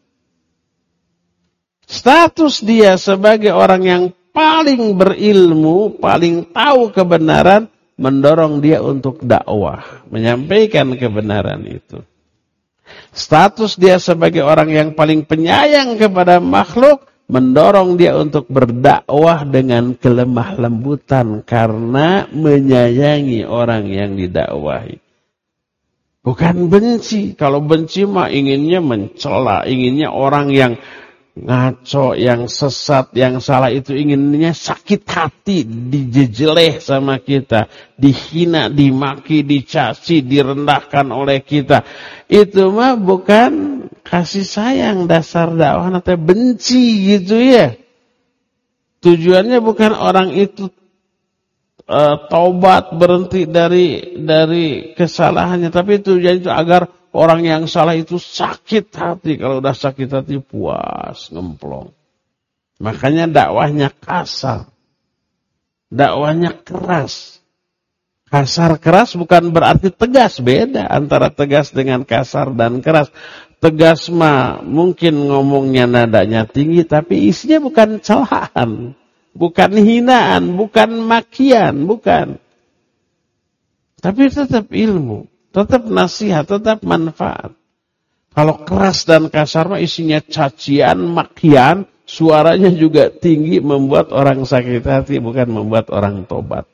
Status dia sebagai orang yang paling berilmu, paling tahu kebenaran, mendorong dia untuk dakwah, menyampaikan kebenaran itu. Status dia sebagai orang yang paling penyayang kepada makhluk, mendorong dia untuk berdakwah dengan kelemah lembutan karena menyayangi orang yang didakwahi. Bukan benci. Kalau benci mah inginnya mencela, inginnya orang yang ngaco, yang sesat, yang salah itu inginnya sakit hati, dijejeleh sama kita, dihina, dimaki, dicaci, direndahkan oleh kita. Itu mah bukan kasih sayang, dasar dakwah nanti benci gitu ya. Tujuannya bukan orang itu uh, taubat, berhenti dari dari kesalahannya, tapi tujuannya itu agar orang yang salah itu sakit hati. Kalau udah sakit hati puas, ngemplong. Makanya dakwahnya kasar. Dakwahnya keras. Kasar keras bukan berarti tegas. Beda antara tegas dengan kasar dan keras. Tegas mah mungkin ngomongnya nadanya tinggi, tapi isinya bukan celaan. Bukan hinaan, bukan makian, bukan. Tapi tetap ilmu. Tetap nasihat, tetap manfaat. Kalau keras dan kasar mah isinya cacian, makian, suaranya juga tinggi, membuat orang sakit hati, bukan membuat orang tobat.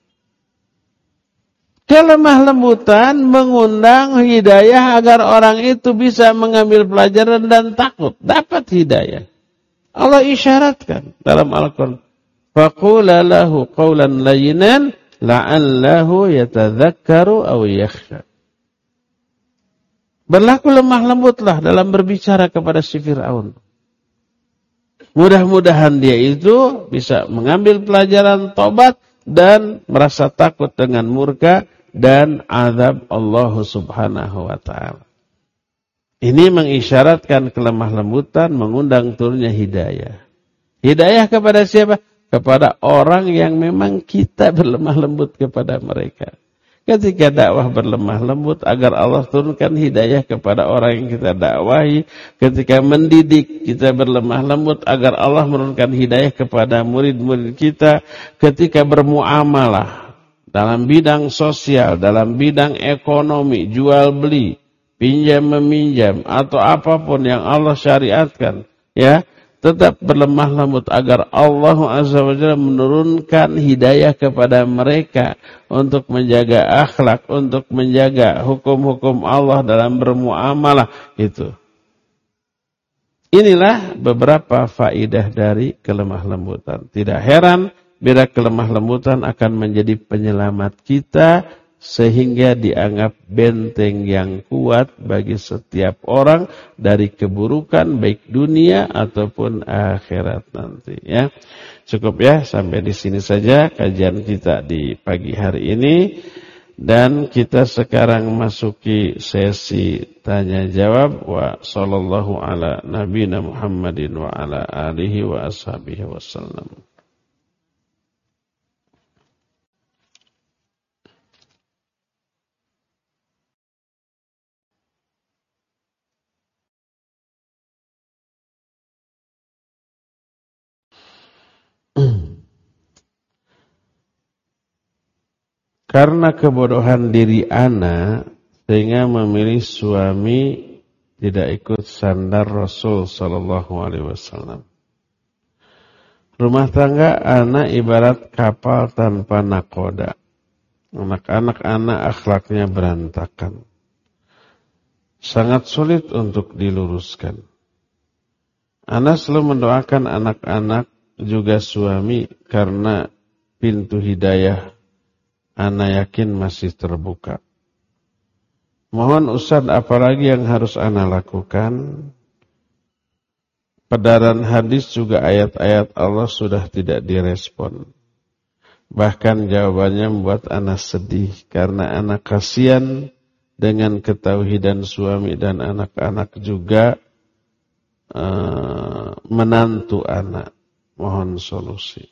Kelemah lembutan mengundang hidayah agar orang itu bisa mengambil pelajaran dan takut, dapat hidayah. Allah isyaratkan dalam Al-Quran. faqula lahu qawlan layyinan la'allahu yatadzakkaru aw yakhsha. Berlaku lemah lembutlah dalam berbicara kepada si Fir'aun. Mudah-mudahan dia itu bisa mengambil pelajaran tobat dan merasa takut dengan murka dan azab Allah Subhanahu wa taala. Ini mengisyaratkan kelemah lembutan, mengundang turunnya hidayah. Hidayah kepada siapa? Kepada orang yang memang kita berlemah lembut kepada mereka. Ketika dakwah berlemah lembut agar Allah turunkan hidayah kepada orang yang kita dakwahi. Ketika mendidik kita berlemah lembut agar Allah menurunkan hidayah kepada murid-murid kita. Ketika bermuamalah dalam bidang sosial, dalam bidang ekonomi, jual beli, pinjam meminjam atau apapun yang Allah syariatkan, ya, tetap berlemah lembut agar Allah Azza wa Jalla menurunkan hidayah kepada mereka untuk menjaga akhlak, untuk menjaga hukum-hukum Allah dalam bermuamalah itu. Inilah beberapa faidah dari kelemah lembutan. Tidak heran bila kelemah lembutan akan menjadi penyelamat kita sehingga dianggap benteng yang kuat bagi setiap orang dari keburukan baik dunia ataupun akhirat nanti, ya. Cukup ya, sampai di sini saja kajian kita di pagi hari ini, dan kita sekarang masuki sesi tanya jawab. Wa sallallahu ala nabiyina Muhammadin wa ala alihi wa ashabihi wasallam. Karena kebodohan diri ana sehingga memilih suami tidak ikut sandar Rasul sallallahu alaihi wasallam. Rumah tangga ana ibarat kapal tanpa nakoda. Anak-anak ana akhlaknya berantakan. Sangat sulit untuk diluruskan. Ana selalu mendoakan anak-anak juga suami karena pintu hidayah ana yakin masih terbuka. Mohon Ustaz, apalagi yang harus ana lakukan? Pedaran hadis juga ayat-ayat Allah sudah tidak direspon. Bahkan jawabannya membuat ana sedih karena ana kasihan dengan ketauhidan suami dan anak-anak juga uh, menantu anak. Mohon solusi.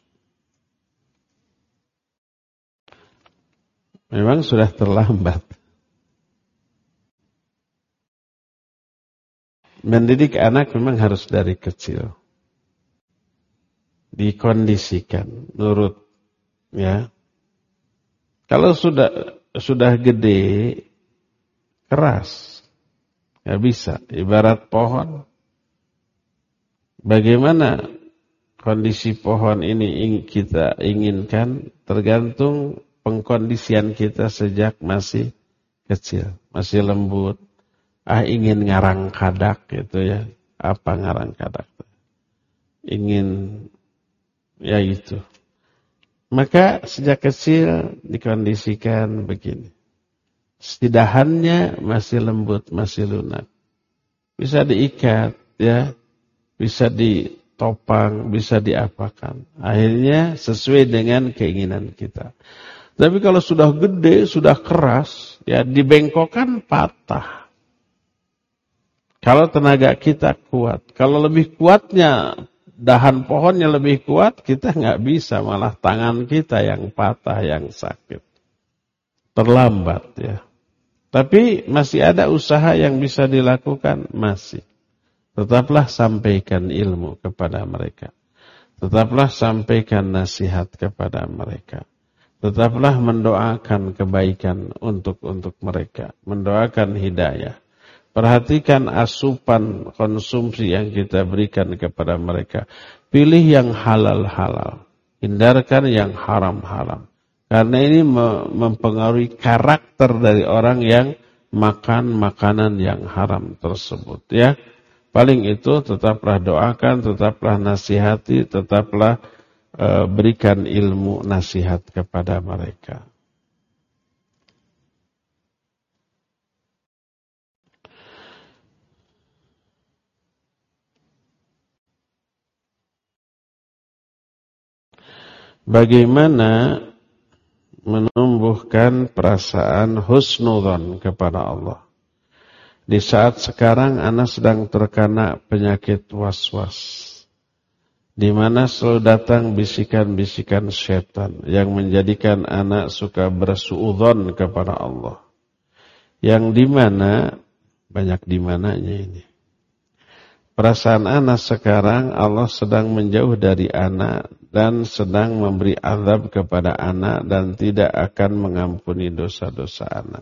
Memang sudah terlambat. Mendidik anak memang harus dari kecil. Dikondisikan, nurut, ya. Kalau sudah sudah gede, keras, nggak bisa. Ibarat pohon. Bagaimana kondisi pohon ini kita inginkan tergantung pengkondisian kita sejak masih kecil, masih lembut. Ah, ingin ngarang kadak gitu ya. Apa ngarang kadak? Ingin ya itu. Maka sejak kecil dikondisikan begini. Dahannya masih lembut, masih lunak. Bisa diikat ya, bisa ditopang, bisa diapakan. Akhirnya sesuai dengan keinginan kita. Tapi kalau sudah gede, sudah keras, ya dibengkokkan patah. Kalau tenaga kita kuat, kalau lebih kuatnya dahan pohonnya lebih kuat, kita nggak bisa, malah tangan kita yang patah, yang sakit. Terlambat ya. Tapi masih ada usaha yang bisa dilakukan, masih. Tetaplah sampaikan ilmu kepada mereka. Tetaplah sampaikan nasihat kepada mereka. Tetaplah mendoakan kebaikan untuk untuk mereka, mendoakan hidayah. Perhatikan asupan konsumsi yang kita berikan kepada mereka. Pilih yang halal-halal, hindarkan yang haram-haram. Karena ini mempengaruhi karakter dari orang yang makan makanan yang haram tersebut, ya. Paling itu tetaplah doakan, tetaplah nasihati, tetaplah uh, berikan ilmu nasihat kepada mereka. Bagaimana menumbuhkan perasaan husnudzon kepada Allah? Di saat sekarang anak sedang terkena penyakit was-was, di mana selalu datang bisikan-bisikan setan yang menjadikan anak suka bersuudzon kepada Allah. Yang di mana banyak di mananya ini. Perasaan anak sekarang Allah sedang menjauh dari anak dan sedang memberi azab kepada anak dan tidak akan mengampuni dosa-dosa anak.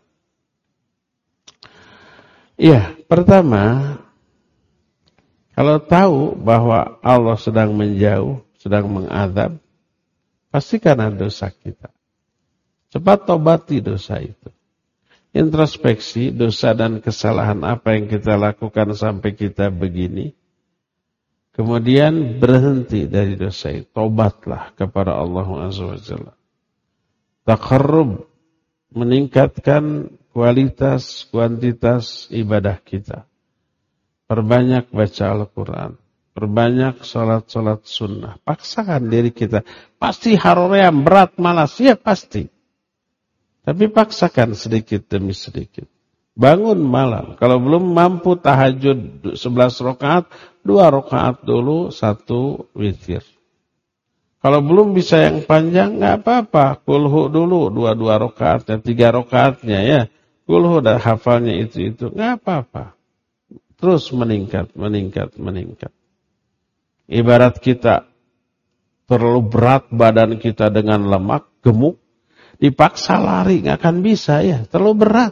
Iya, pertama, kalau tahu bahwa Allah sedang menjauh, sedang mengazab, pasti karena dosa kita. Cepat tobati dosa itu. Introspeksi dosa dan kesalahan apa yang kita lakukan sampai kita begini. Kemudian berhenti dari dosa itu. Tobatlah kepada Allah Azza wa Jalla. Taqarrub, meningkatkan kualitas, kuantitas ibadah kita. Perbanyak baca Al-Quran. Perbanyak sholat-sholat sunnah. Paksakan diri kita. Pasti haroream, berat, malas. Ya pasti. Tapi paksakan sedikit demi sedikit. Bangun malam. Kalau belum mampu tahajud sebelas rakaat, dua rakaat dulu, satu witir. Kalau belum bisa yang panjang, nggak apa-apa. Kulhu dulu, dua-dua rakaatnya, tiga rakaatnya ya. Kulhu dan hafalnya itu-itu, nggak apa-apa. Terus meningkat, meningkat, meningkat. Ibarat kita terlalu berat badan kita dengan lemak, gemuk. Dipaksa lari, nggak akan bisa ya, terlalu berat.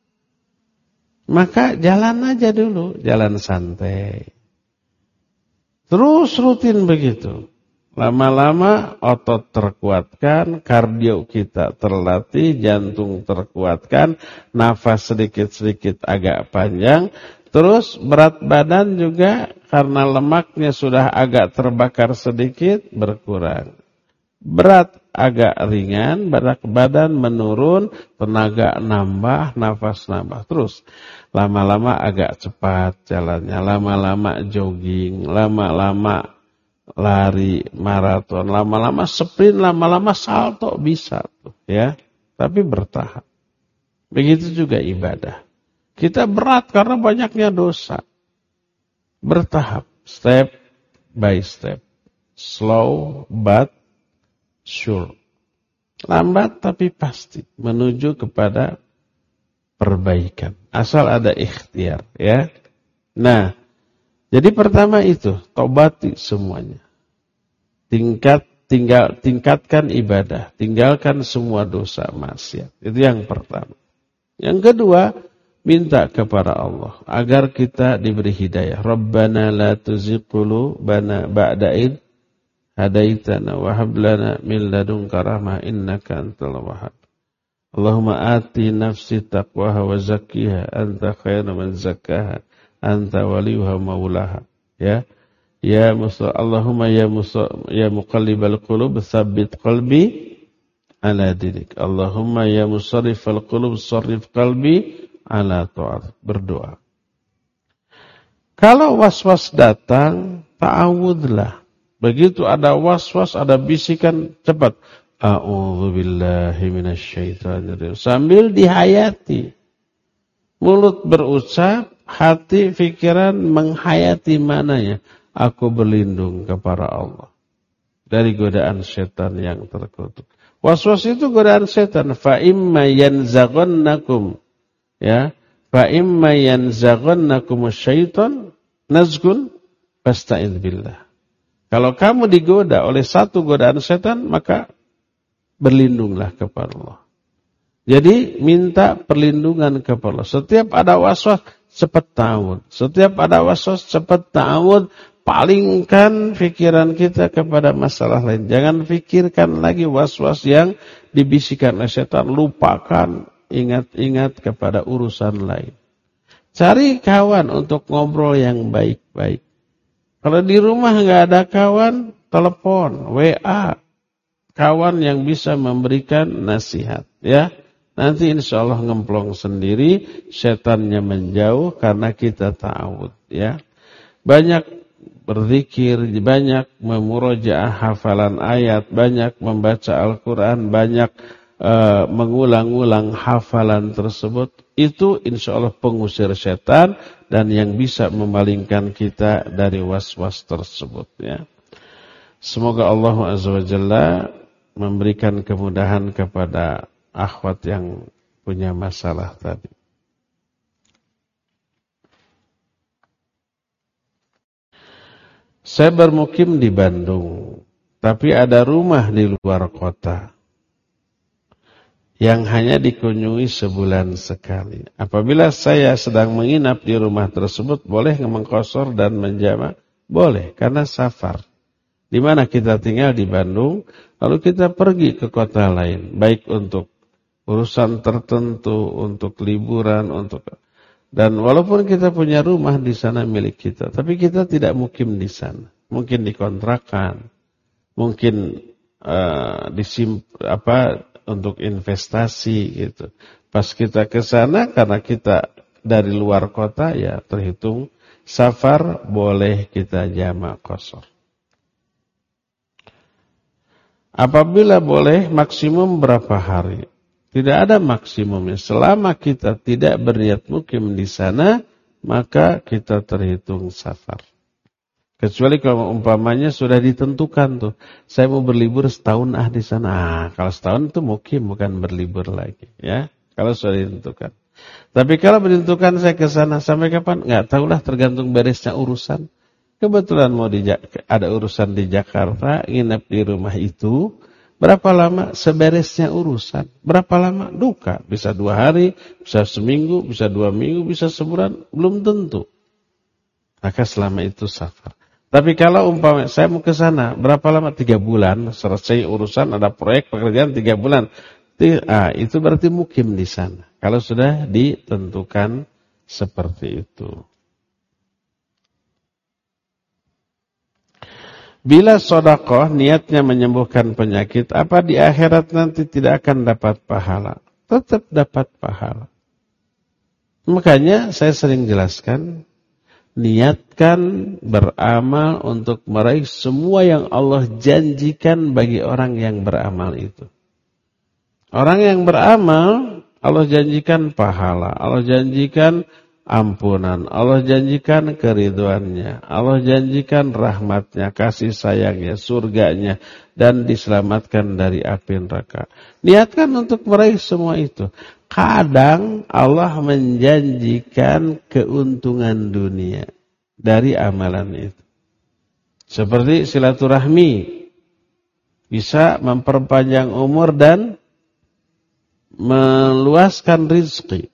Maka jalan aja dulu, jalan santai. Terus rutin begitu. Lama-lama otot terkuatkan, kardio kita terlatih, jantung terkuatkan, nafas sedikit-sedikit agak panjang. Terus berat badan juga karena lemaknya sudah agak terbakar sedikit, berkurang. Berat agak ringan, berat badan menurun, tenaga nambah, nafas nambah. Terus lama-lama agak cepat jalannya, lama-lama jogging, lama-lama lari maraton, lama-lama sprint, lama-lama salto bisa tuh ya. Tapi bertahap. Begitu juga ibadah. Kita berat karena banyaknya dosa. Bertahap, step by step. Slow but sure. Lambat tapi pasti menuju kepada perbaikan. Asal ada ikhtiar ya. Nah, jadi pertama itu tobati semuanya. Tingkat tinggal tingkatkan ibadah, tinggalkan semua dosa maksiat. Itu yang pertama. Yang kedua, minta kepada Allah agar kita diberi hidayah. Rabbana la tuzigh qulubana ba'da idh hadaitana wa hab lana min ladunka rahmah innaka antal wahhab. Allahumma ati nafsi taqwaha wa zakkiha anta khairu man zakkaha anta waliyuha maulaha. Ya. Ya Musa, Allahumma ya Musa, ya muqallibal qulub tsabbit qalbi ala dinik. Allahumma ya musarrifal qulub sarrif qalbi ala ta'at. Berdoa. Kalau was-was datang, ta'awudlah. Begitu ada was-was, ada bisikan, cepat. A'udzubillahi minasyaitonirrajim. Sambil dihayati. Mulut berucap, hati, pikiran menghayati mananya. Aku berlindung kepada Allah dari godaan setan yang terkutuk. Was-was itu godaan setan. Fa imma yanzaghannakum ya, fa imma yanzaghannakum syaitan nazgun fasta'idz billah. Kalau kamu digoda oleh satu godaan setan, maka berlindunglah kepada Allah. Jadi minta perlindungan kepada Allah. Setiap ada was-was, cepat ta'awudz. Setiap ada was-was, cepat ta'awudz. Palingkan pikiran kita kepada masalah lain. Jangan pikirkan lagi was-was yang dibisikkan oleh setan. Lupakan, ingat-ingat kepada urusan lain. Cari kawan untuk ngobrol yang baik-baik. Kalau di rumah nggak ada kawan, telepon, W A, kawan yang bisa memberikan nasihat, ya. Nanti insya Allah ngemplong sendiri, setannya menjauh karena kita ta'awud, ya. Banyak berzikir, banyak memurojaah hafalan ayat, banyak membaca Al-Quran, banyak uh, mengulang-ulang hafalan tersebut. Itu insya Allah pengusir setan dan yang bisa memalingkan kita dari was-was tersebut, ya. Semoga Allah Azza wa Jalla memberikan kemudahan kepada akhwat yang punya masalah tadi. Saya bermukim di Bandung, tapi ada rumah di luar kota yang hanya dikunjungi sebulan sekali. Apabila saya sedang menginap di rumah tersebut, boleh mengqashar dan menjamak? Boleh, karena safar. Di mana kita tinggal di Bandung, lalu kita pergi ke kota lain, baik untuk urusan tertentu, untuk liburan, untuk dan walaupun kita punya rumah di sana milik kita, tapi kita tidak mukim di sana. Mungkin dikontrakan, mungkin uh, disimp apa untuk investasi gitu. Pas kita ke sana karena kita dari luar kota, ya terhitung safar, boleh kita jamak qashar. Apabila boleh, maksimum berapa hari? Tidak ada maksimumnya. Selama kita tidak berniat mukim di sana, maka kita terhitung safar. Kecuali kalau umpamanya sudah ditentukan tuh, saya mau berlibur setahun ah di sana. Ah, kalau setahun itu mukim, bukan berlibur lagi, ya. Kalau sudah ditentukan. Tapi kalau ditentukan saya ke sana sampai kapan? Enggak tahulah, tergantung beresnya urusan. Kebetulan mau di, ada urusan di Jakarta, nginep di rumah itu. Berapa lama? Seberesnya urusan. Berapa lama? Duka. Bisa dua hari, bisa seminggu, bisa dua minggu, bisa sebulan. Belum tentu. Maka selama itu safar. Tapi kalau umpamanya saya mau ke sana, berapa lama? Tiga bulan. Selesai urusan, ada proyek pekerjaan tiga bulan. Ah, itu berarti mukim di sana. Kalau sudah ditentukan seperti itu. Bila sedekah niatnya menyembuhkan penyakit, apa di akhirat nanti tidak akan dapat pahala? Tetap dapat pahala. Makanya saya sering jelaskan, niatkan beramal untuk meraih semua yang Allah janjikan bagi orang yang beramal itu. Orang yang beramal, Allah janjikan pahala, Allah janjikan ampunan, Allah janjikan keridhoannya, Allah janjikan rahmatnya, kasih sayangnya, surganya, dan diselamatkan dari api neraka. Niatkan untuk meraih semua itu. Kadang Allah menjanjikan keuntungan dunia dari amalan itu. Seperti silaturahmi, bisa memperpanjang umur dan meluaskan rizki.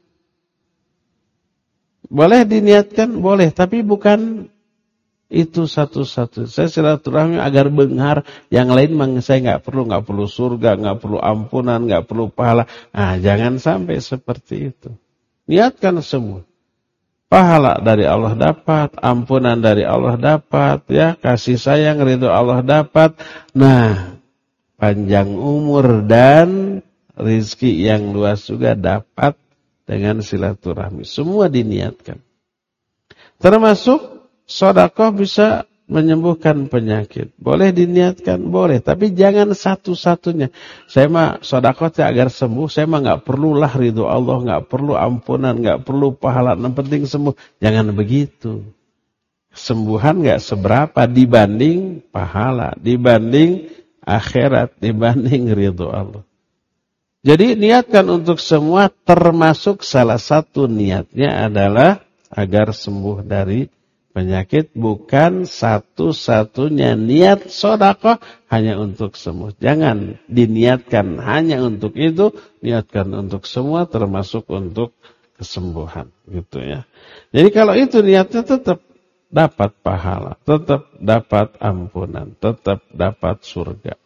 Boleh diniatkan, boleh, tapi bukan itu satu-satu. Saya silaturahmi agar benghar, yang lain memang saya nggak perlu, nggak perlu surga, nggak perlu ampunan, nggak perlu pahala. Ah, jangan sampai seperti itu. Niatkan semua. Pahala dari Allah dapat, ampunan dari Allah dapat, ya, kasih sayang ridho Allah dapat. Nah, panjang umur dan rizki yang luas juga dapat dengan silaturahmi. Semua diniatkan. Termasuk sedekah bisa menyembuhkan penyakit. Boleh diniatkan, boleh. Tapi jangan satu-satunya. Saya mah sedekah agar sembuh. Saya mah nggak perlulah ridho Allah, nggak perlu ampunan, nggak perlu pahala. Yang penting sembuh. Jangan begitu. Kesembuhan nggak seberapa dibanding pahala, dibanding akhirat, dibanding ridho Allah. Jadi niatkan untuk semua, termasuk salah satu niatnya adalah agar sembuh dari penyakit. Bukan satu-satunya niat sedekah hanya untuk sembuh. Jangan diniatkan hanya untuk itu, niatkan untuk semua termasuk untuk kesembuhan, gitu ya. Jadi kalau itu niatnya tetap dapat pahala, tetap dapat ampunan, tetap dapat surga.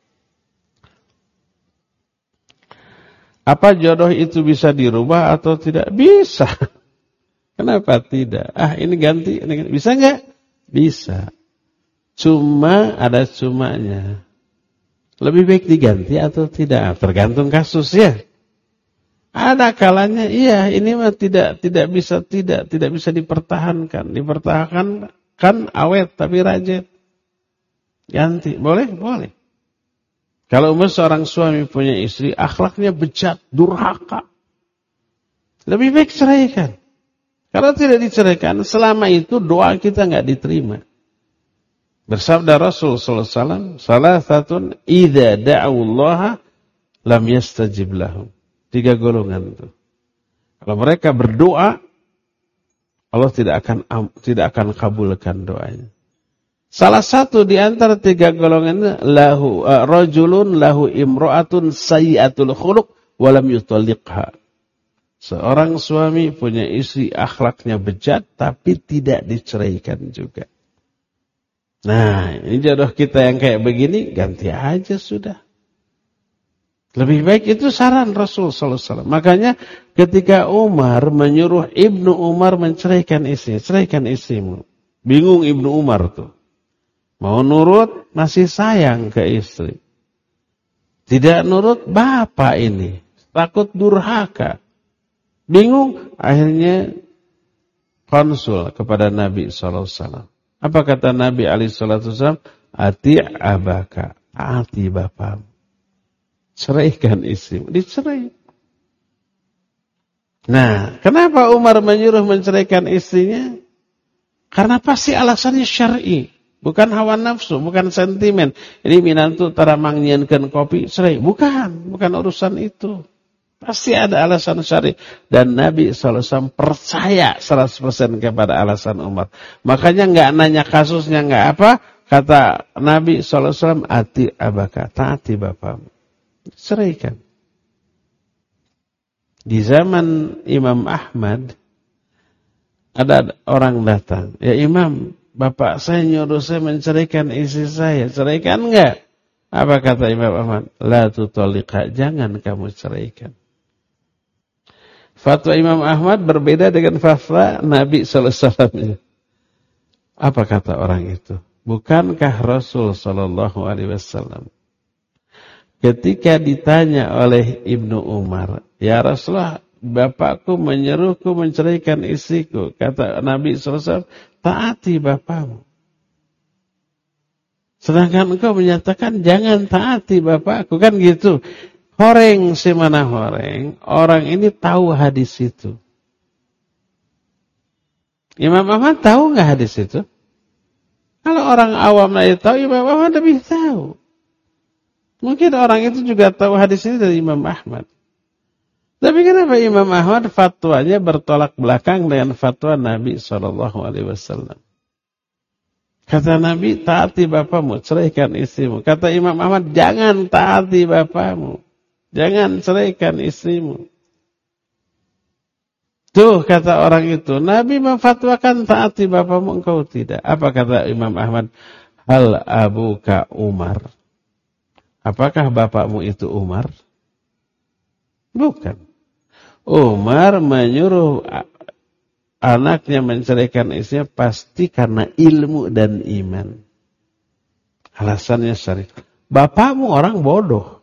Apa jodoh itu bisa dirubah atau tidak? Bisa. Kenapa tidak? Ah, ini ganti, ini ganti. Bisa enggak? Bisa. Cuma ada cumanya. Lebih baik diganti atau tidak? Tergantung kasus ya. Ada kalanya iya, ini mah tidak tidak bisa tidak tidak bisa dipertahankan. Dipertahankan kan awet tapi rajin. Ganti, boleh? Boleh. Kalau umpama seorang suami punya istri akhlaknya bejat, durhaka, lebih baik ceraikan. Kalau tidak diceraikan, selama itu doa kita enggak diterima. Bersabda Rasul sallallahu alaihi wasallam, "Salasatun idza da'ullaha lam yastajib lahum." Tiga golongan itu. Kalau mereka berdoa, Allah tidak akan tidak akan kabulkan doanya. Salah satu di antara tiga golongan itu lahu uh, rajulun lahu imra'atun sayyi'atul khuluq wa lam yutalliqha. Seorang suami punya istri akhlaknya bejat tapi tidak diceraikan juga. Nah, ini jodoh kita yang kayak begini, ganti aja sudah. Lebih baik itu saran Rasul sallallahu alaihi wasallam. Makanya ketika Umar menyuruh Ibnu Umar menceraikan istrinya, ceraikan istrimu. Bingung Ibnu Umar tuh. Mau nurut, masih sayang ke istri. Tidak nurut, bapak ini. Takut durhaka. Bingung, akhirnya konsul kepada Nabi sallallahu alaihi wasallam. Apa kata Nabi alaihi salatu wasallam? Ati' abaka, taati bapakmu. Ceraikan istrimu, dicerai. Nah, kenapa Umar menyuruh menceraikan istrinya? Karena pasti alasannya syar'i, bukan hawa nafsu, bukan sentimen. Ini minantu tara mangnyiankeun kopi, cerai. Bukan, bukan urusan itu. Pasti ada alasan syar'i. Dan Nabi sallallahu alaihi wasallam percaya seratus persen kepada alasan Umar. Makanya enggak nanya kasusnya, enggak apa. Kata Nabi sallallahu alaihi wasallam, ati abaka, taati bapakmu. Ceraikan. Di zaman Imam Ahmad, ada orang datang. Ya Imam, bapak saya nyuruh saya menceraikan istri saya. Ceraikan enggak? Apa kata Imam Ahmad? La tutaliqa, jangan kamu ceraikan. Fatwa Imam Ahmad berbeda dengan fatwa Nabi sallallahu alaihi wasallam. Apa kata orang itu? Bukankah Rasul sallallahu alaihi wasallam ketika ditanya oleh Ibnu Umar, "Ya Rasulullah, bapakku menyuruhku menceraikan istriku." Kata Nabi sallallahu alaihi wasallam, "Taati bapakmu." Sedangkan engkau menyatakan jangan taati bapakku, kan gitu. Horeng si mana horeng, orang ini tahu hadis itu. Imam Ahmad tahu enggak hadis itu? Kalau orang awam aja tahu, Imam Ahmad lebih tahu. Mungkin orang itu juga tahu hadis ini dari Imam Ahmad. Tapi kenapa Imam Ahmad fatwanya bertolak belakang dengan fatwa Nabi sallallahu alaihi wasallam? Kata Nabi, taati bapakmu, ceraikan istrimu. Kata Imam Ahmad, jangan taati bapakmu. Jangan ceraikan istrimu. Tuh kata orang itu, Nabi memfatwakan taati bapakmu, engkau tidak. Apa kata Imam Ahmad? Hal abuka Umar. Apakah bapakmu itu Umar? Bukan. Umar menyuruh anaknya menceraikan istrinya pasti karena ilmu dan iman. Alasannya syar'i. Bapakmu orang bodoh.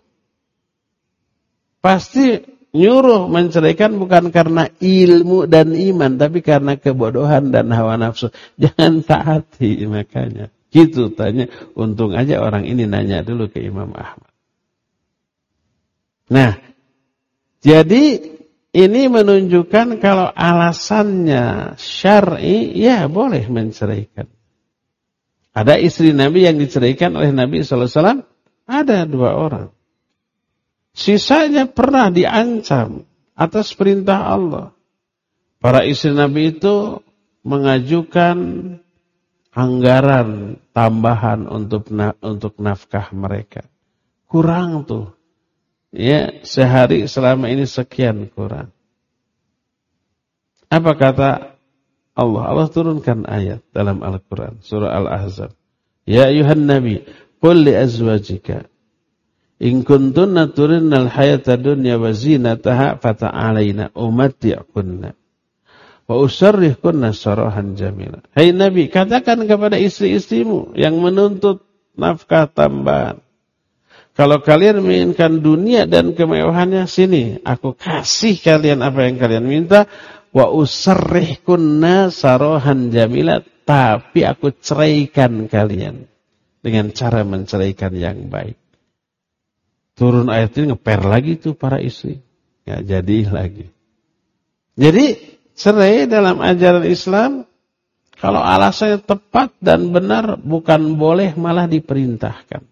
Pasti nyuruh menceraikan bukan karena ilmu dan iman, tapi karena kebodohan dan hawa nafsu. Jangan taati makanya. Gitu tanya. Untung aja orang ini nanya dulu ke Imam Ahmad. Nah, jadi ini menunjukkan kalau alasannya syar'i, ya boleh menceraikan. Ada istri Nabi yang diceraikan oleh Nabi sallallahu alaihi wasallam, ada dua orang. Sisanya pernah diancam atas perintah Allah. Para istri Nabi itu mengajukan anggaran tambahan untuk untuk nafkah mereka. Kurang tuh. Ya, sehari selama ini sekian kurang. Apa kata Allah? Allah turunkan ayat dalam Al-Quran. Surah Al-Ahzab. Ya ayuhan Nabi, qul li azwajika. In kuntunna turinnal hayata dunya wa zinataha fata'alaina umatti'kunna. Wa usarrihkunna sarahan jamila. Hai Nabi, katakan kepada istri-istrimu yang menuntut nafkah tambahan. Kalau kalian menginginkan dunia dan kemewahannya, sini aku kasih kalian apa yang kalian minta. Wa usarrihkunna sarahan jamila, tapi aku ceraikan kalian dengan cara menceraikan yang baik. Turun ayat ini ngeper lagi tuh para istri. Ya, jadi lagi. Jadi cerai dalam ajaran Islam, kalau alasannya tepat dan benar, bukan boleh, malah diperintahkan.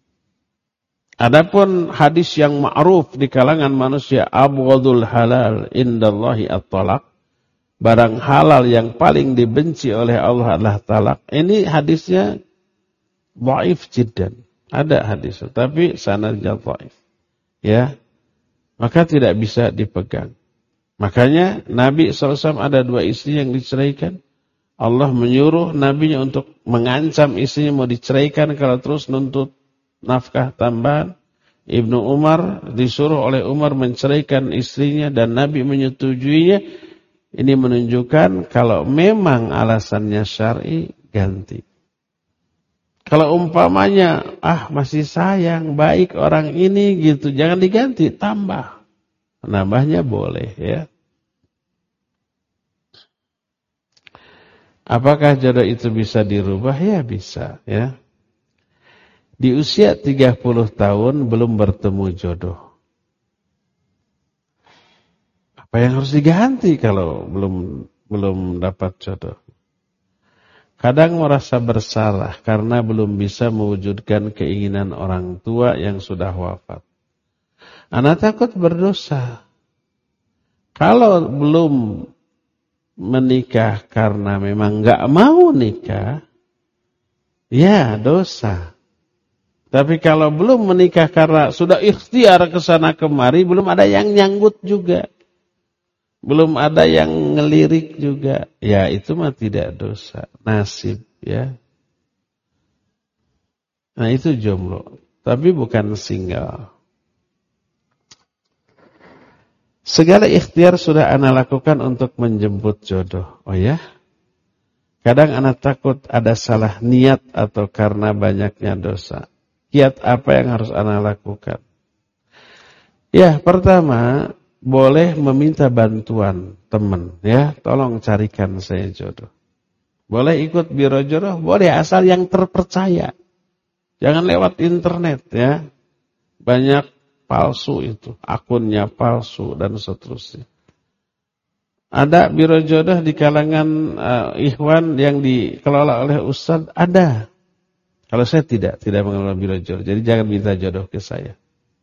Adapun hadis yang ma'ruf di kalangan manusia, abghadul halal indallahi at-talaq, barang halal yang paling dibenci oleh Allah adalah talak. Ini hadisnya dhaif jiddan. Ada hadis, tapi sanadnya dhaif. Ya. Maka tidak bisa dipegang. Makanya Nabi shallallahu alaihi wasallam ada dua istri yang diceraikan. Allah menyuruh nabinya untuk mengancam istrinya mau diceraikan kalau terus nuntut nafkah tambahan. Ibnu Umar disuruh oleh Umar menceraikan istrinya dan Nabi menyetujuinya. Ini menunjukkan kalau memang alasannya syar'i, ganti. Kalau umpamanya, ah masih sayang, baik orang ini gitu, jangan diganti, tambah. Nambahnya boleh ya. Apakah jodoh itu bisa dirubah? Ya bisa ya. Di usia tiga puluh tahun belum bertemu jodoh. Apa yang harus diganti kalau belum belum dapat jodoh? Kadang merasa bersalah karena belum bisa mewujudkan keinginan orang tua yang sudah wafat. Anak takut berdosa. Kalau belum menikah karena memang enggak mau nikah, ya dosa. Tapi kalau belum menikah karena sudah ikhtiar ke sana kemari, belum ada yang nyanggut juga. Belum ada yang ngelirik juga. Ya itu mah tidak dosa. Nasib ya. Nah itu jomblo. Tapi bukan single. Segala ikhtiar sudah ana lakukan untuk menjemput jodoh. Oh ya? Kadang ana takut ada salah niat atau karena banyaknya dosa. Kiat apa yang harus ana lakukan? Ya pertama, boleh meminta bantuan teman, ya, tolong carikan saya jodoh. Boleh ikut biro jodoh, boleh asal yang terpercaya. Jangan lewat internet, ya. Banyak palsu itu, akunnya palsu dan seterusnya. Ada biro jodoh di kalangan uh, ikhwan yang dikelola oleh ustaz, ada. Kalau saya tidak, tidak mengelola biro jodoh, jadi jangan minta jodoh ke saya.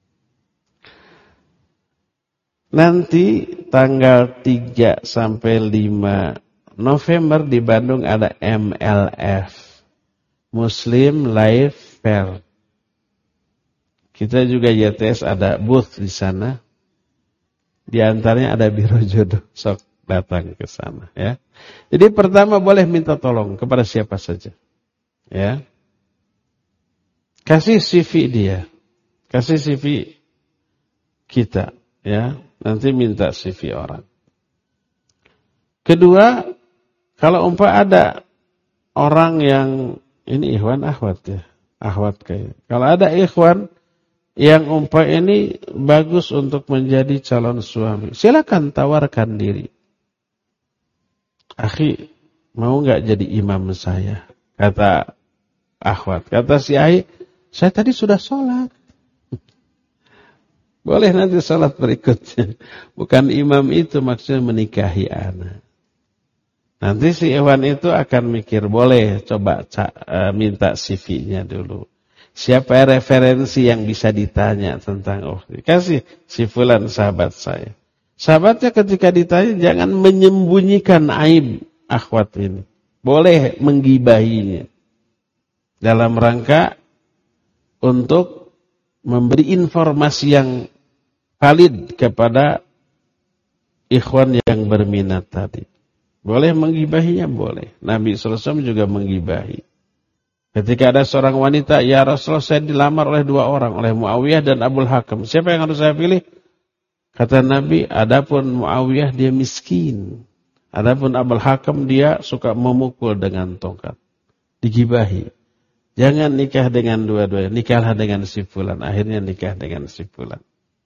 Nanti tanggal tiga sampai lima November di Bandung ada M L F, Muslim Life Fair. Kita juga Y T S ada booth di sana. Di antaranya ada biro jodoh, sok datang ke sana ya. Jadi pertama boleh minta tolong kepada siapa saja. Ya. Kasih C V dia. Kasih C V kita ya. Nanti minta C V orang. Kedua, kalau umpah ada orang yang ini ikhwan akhwat ya, akhwat kayak. Kalau ada ikhwan yang umpah ini bagus untuk menjadi calon suami, silakan tawarkan diri. Akhi, mau nggak jadi imam saya? Kata akhwat, kata si Ai, saya tadi sudah sholat. Boleh nanti salat berikutnya. Bukan imam itu maksudnya menikahi anak. Nanti si Iwan itu akan mikir, boleh coba uh, minta C V-nya dulu. Siapa referensi yang bisa ditanya tentang oh, kasih si fulan sahabat saya. Sahabatnya ketika ditanya jangan menyembunyikan aib akhwat ini. Boleh menggibahinya. Dalam rangka untuk memberi informasi yang valid kepada ikhwan yang berminat tadi. Boleh menggibahinya? Boleh. Nabi shallallahu alaihi wasallam juga menggibahi. Ketika ada seorang wanita, ya Rasulullah saya dilamar oleh dua orang, oleh Muawiyah dan Abul Hakam. Siapa yang harus saya pilih? Kata Nabi, adapun Muawiyah dia miskin. Adapun Abul Hakam dia suka memukul dengan tongkat. Digibahi. Jangan nikah dengan dua-duanya. Nikahlah dengan si fulan. Akhirnya nikah dengan si fulan.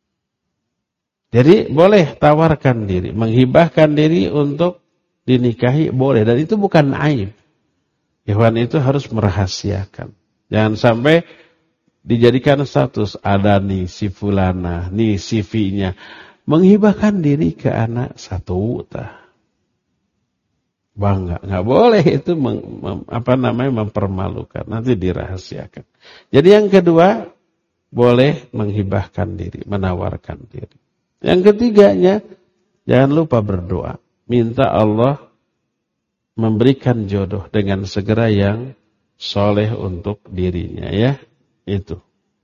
Jadi boleh tawarkan diri. Menghibahkan diri untuk dinikahi boleh. Dan itu bukan aib. Ikhwan itu harus merahasiakan. Jangan sampai dijadikan status. Ada nih si fulana. Nih C V-nya. Menghibahkan diri ke anak satu. Tah. Bangga, nggak boleh itu mem, mem, apa namanya mempermalukan, nanti dirahasiakan. Jadi yang kedua boleh menghibahkan diri, menawarkan diri. Yang ketiganya jangan lupa berdoa, minta Allah memberikan jodoh dengan segera yang soleh untuk dirinya ya itu.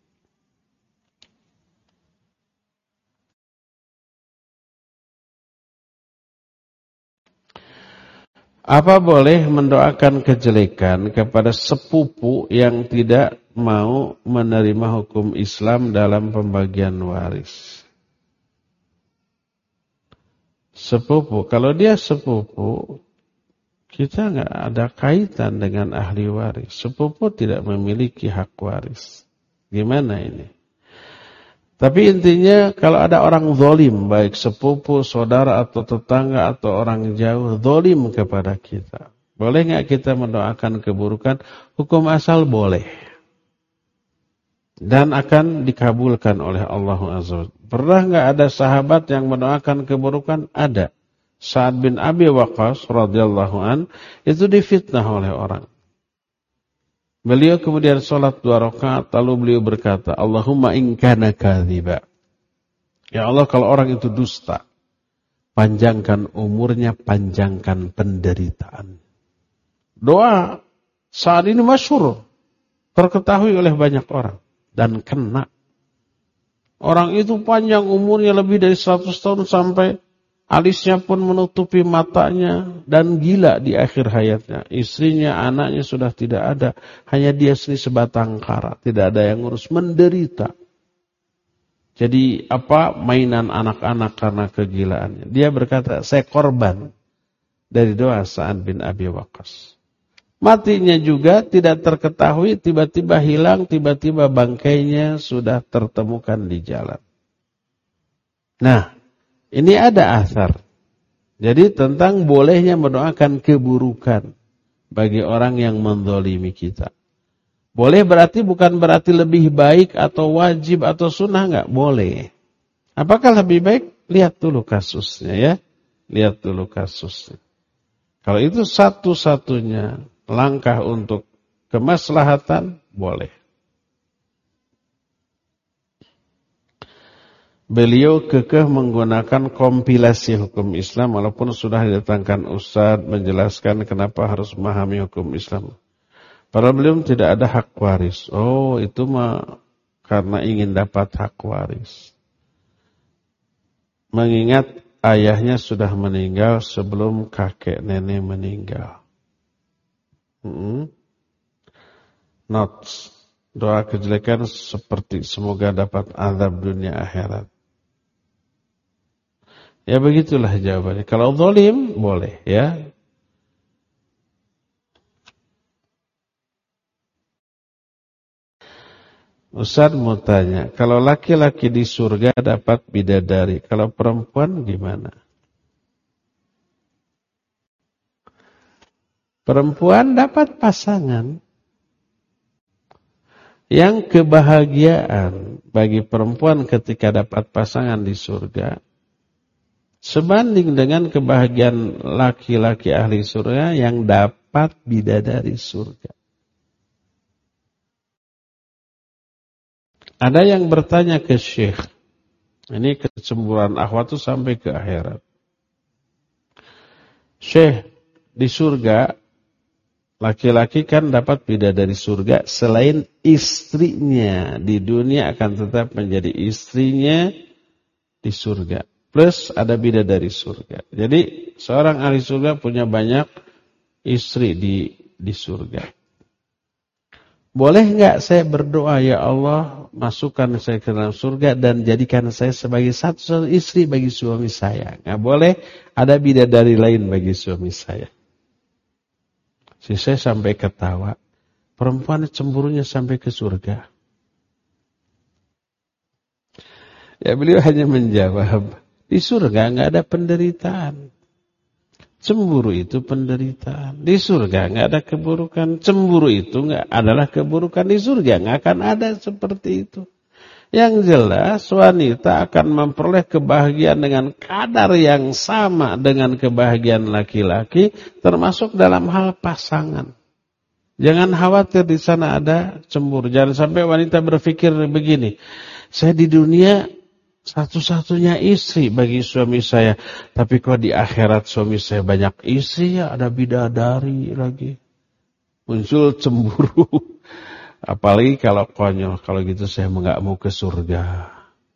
Apa boleh mendoakan kejelekan kepada sepupu yang tidak mau menerima hukum Islam dalam pembagian waris? Sepupu, kalau dia sepupu, kita nggak ada kaitan dengan ahli waris. Sepupu tidak memiliki hak waris. Gimana ini? Tapi intinya kalau ada orang zalim, baik sepupu, saudara atau tetangga atau orang jauh zalim kepada kita, boleh nggak kita mendoakan keburukan? Hukum asal boleh. Dan akan dikabulkan oleh Allah Azza wa Jalla. Pernah nggak ada sahabat yang mendoakan keburukan? Ada. Sa'ad bin Abi Waqqas radhiyallahu an itu difitnah oleh orang. Beliau kemudian sholat dua rakaat, lalu beliau berkata, Allahumma in kana kadhiba. Ya Allah, kalau orang itu dusta, panjangkan umurnya, panjangkan penderitaan. Doa saat ini masyhur, terketahui oleh banyak orang, dan kena. Orang itu panjang umurnya lebih dari seratus tahun sampai alisnya pun menutupi matanya dan gila di akhir hayatnya. Istrinya, anaknya sudah tidak ada. Hanya dia sendiri sebatang kara. Tidak ada yang ngurus. Menderita. Jadi apa mainan anak-anak karena kegilaannya. Dia berkata, saya korban dari doa Sa'ad bin Abi Waqqas. Matinya juga tidak terketahui. Tiba-tiba hilang. Tiba-tiba bangkainya sudah tertemukan di jalan. Nah. Ini ada asar. Jadi tentang bolehnya mendoakan keburukan bagi orang yang menzalimi kita. Boleh berarti bukan berarti lebih baik atau wajib atau sunnah, enggak? Boleh. Apakah lebih baik? Lihat dulu kasusnya ya. Lihat dulu kasusnya. Kalau itu satu-satunya langkah untuk kemaslahatan, boleh. Beliau kekeh menggunakan kompilasi hukum Islam walaupun sudah didatangkan ustaz menjelaskan kenapa harus memahami hukum Islam. Padahal beliau tidak ada hak waris. Oh, itu mah karena ingin dapat hak waris. Mengingat ayahnya sudah meninggal sebelum kakek nenek meninggal. Hmm. Notes. Doa kejelekan seperti semoga dapat azab dunia akhirat. Ya begitulah jawabannya. Kalau zalim boleh ya. Ustaz mau tanya, kalau laki-laki di surga dapat bidadari, kalau perempuan gimana? Perempuan dapat pasangan. Yang kebahagiaan bagi perempuan ketika dapat pasangan di surga sebanding dengan kebahagiaan laki-laki ahli surga yang dapat bidadari surga. Ada yang bertanya ke Syekh, ini kecemburuan akhwat itu sampai ke akhirat. Syekh, di surga laki-laki kan dapat bidadari surga selain istrinya di dunia akan tetap menjadi istrinya di surga. Plus ada bidadari surga. Jadi seorang ahli surga punya banyak istri di di surga. Boleh enggak saya berdoa, ya Allah, masukkan saya ke dalam surga dan jadikan saya sebagai satu-satu istri bagi suami saya. Enggak boleh ada bidadari lain bagi suami saya. Si saya sampai ketawa. Perempuan cemburunya sampai ke surga. Ya beliau hanya menjawab, di surga enggak ada penderitaan. Cemburu itu penderitaan. Di surga enggak ada keburukan. Cemburu itu enggak adalah keburukan. Di surga enggak akan ada seperti itu. Yang jelas wanita akan memperoleh kebahagiaan dengan kadar yang sama dengan kebahagiaan laki-laki, termasuk dalam hal pasangan. Jangan khawatir di sana ada cemburu. Jangan sampai wanita berpikir begini, saya di dunia satu-satunya istri bagi suami saya. Tapi kok di akhirat suami saya banyak istri, ya ada bidadari lagi. Muncul cemburu. Apalagi kalau konyol. Kalau gitu saya nggak mau ke surga.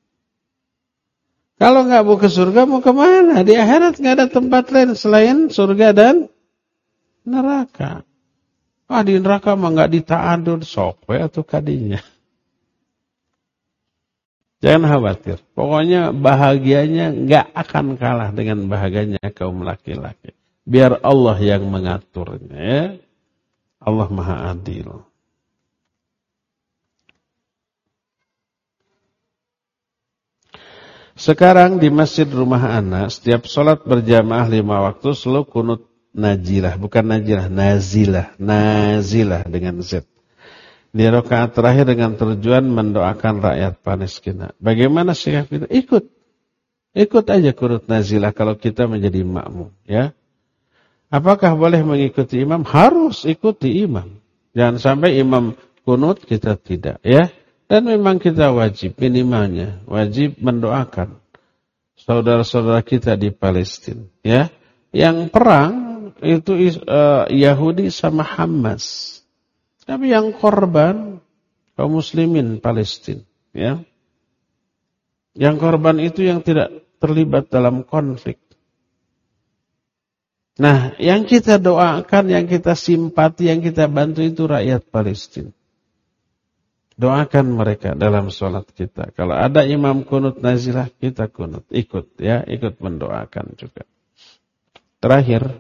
Kalau nggak mau ke surga, mau kemana? Di akhirat nggak ada tempat lain selain surga dan neraka. Ah, di neraka mah nggak ditaadun, sokwe atau kadinya. Jangan khawatir. Pokoknya bahagianya nggak akan kalah dengan bahagianya kaum laki-laki. Biar Allah yang mengaturnya. Ya. Allah Maha Adil. Sekarang di Masjid Rumah Ana, setiap sholat berjamaah lima waktu selalu kunut nazilah. Bukan nazilah, nazilah. Nazilah dengan Z. Di rakaat terakhir dengan tujuan mendoakan rakyat Palestina. Bagaimana sikap kita? Ikut. Ikut aja kunut nazilah kalau kita menjadi makmum. Ya. Apakah boleh mengikuti imam? Harus ikuti imam. Jangan sampai imam kunut kita tidak. Ya. Dan memang kita wajib, minimalnya. Wajib mendoakan saudara-saudara kita di Palestina. Ya. Yang perang itu uh, Yahudi sama Hamas. Tapi yang korban kaum muslimin Palestina, ya. Yang korban itu yang tidak terlibat dalam konflik. Nah, yang kita doakan, yang kita simpati, yang kita bantu itu rakyat Palestina. Doakan mereka dalam sholat kita. Kalau ada imam kunut nazilah, kita kunut, ikut, ya, ikut mendoakan juga. Terakhir,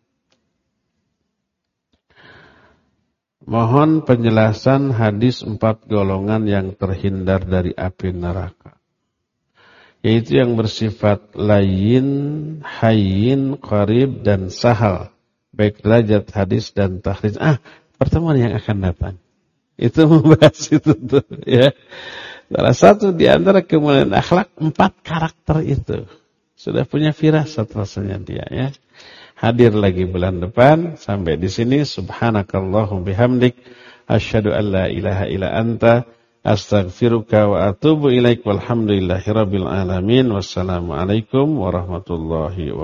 mohon penjelasan hadis empat golongan yang terhindar dari api neraka. Yaitu yang bersifat layin, hayyin, qarib, dan sahal. Baik derajat hadis dan takhrij. Ah, pertemuan yang akan datang. Itu membahas itu tuh, ya. Salah satu di antara kemuliaan akhlak, empat karakter itu. Sudah punya firasat rasanya dia, ya. Hadir lagi bulan depan. Sampai di sini. Subhanakallahum bihamdik. Asyhadu an la ilaha illa anta. Astaghfiruka wa atubu ilaik. Walhamdulillahi rabbil alamin. Wassalamualaikum warahmatullahi wabarakatuh.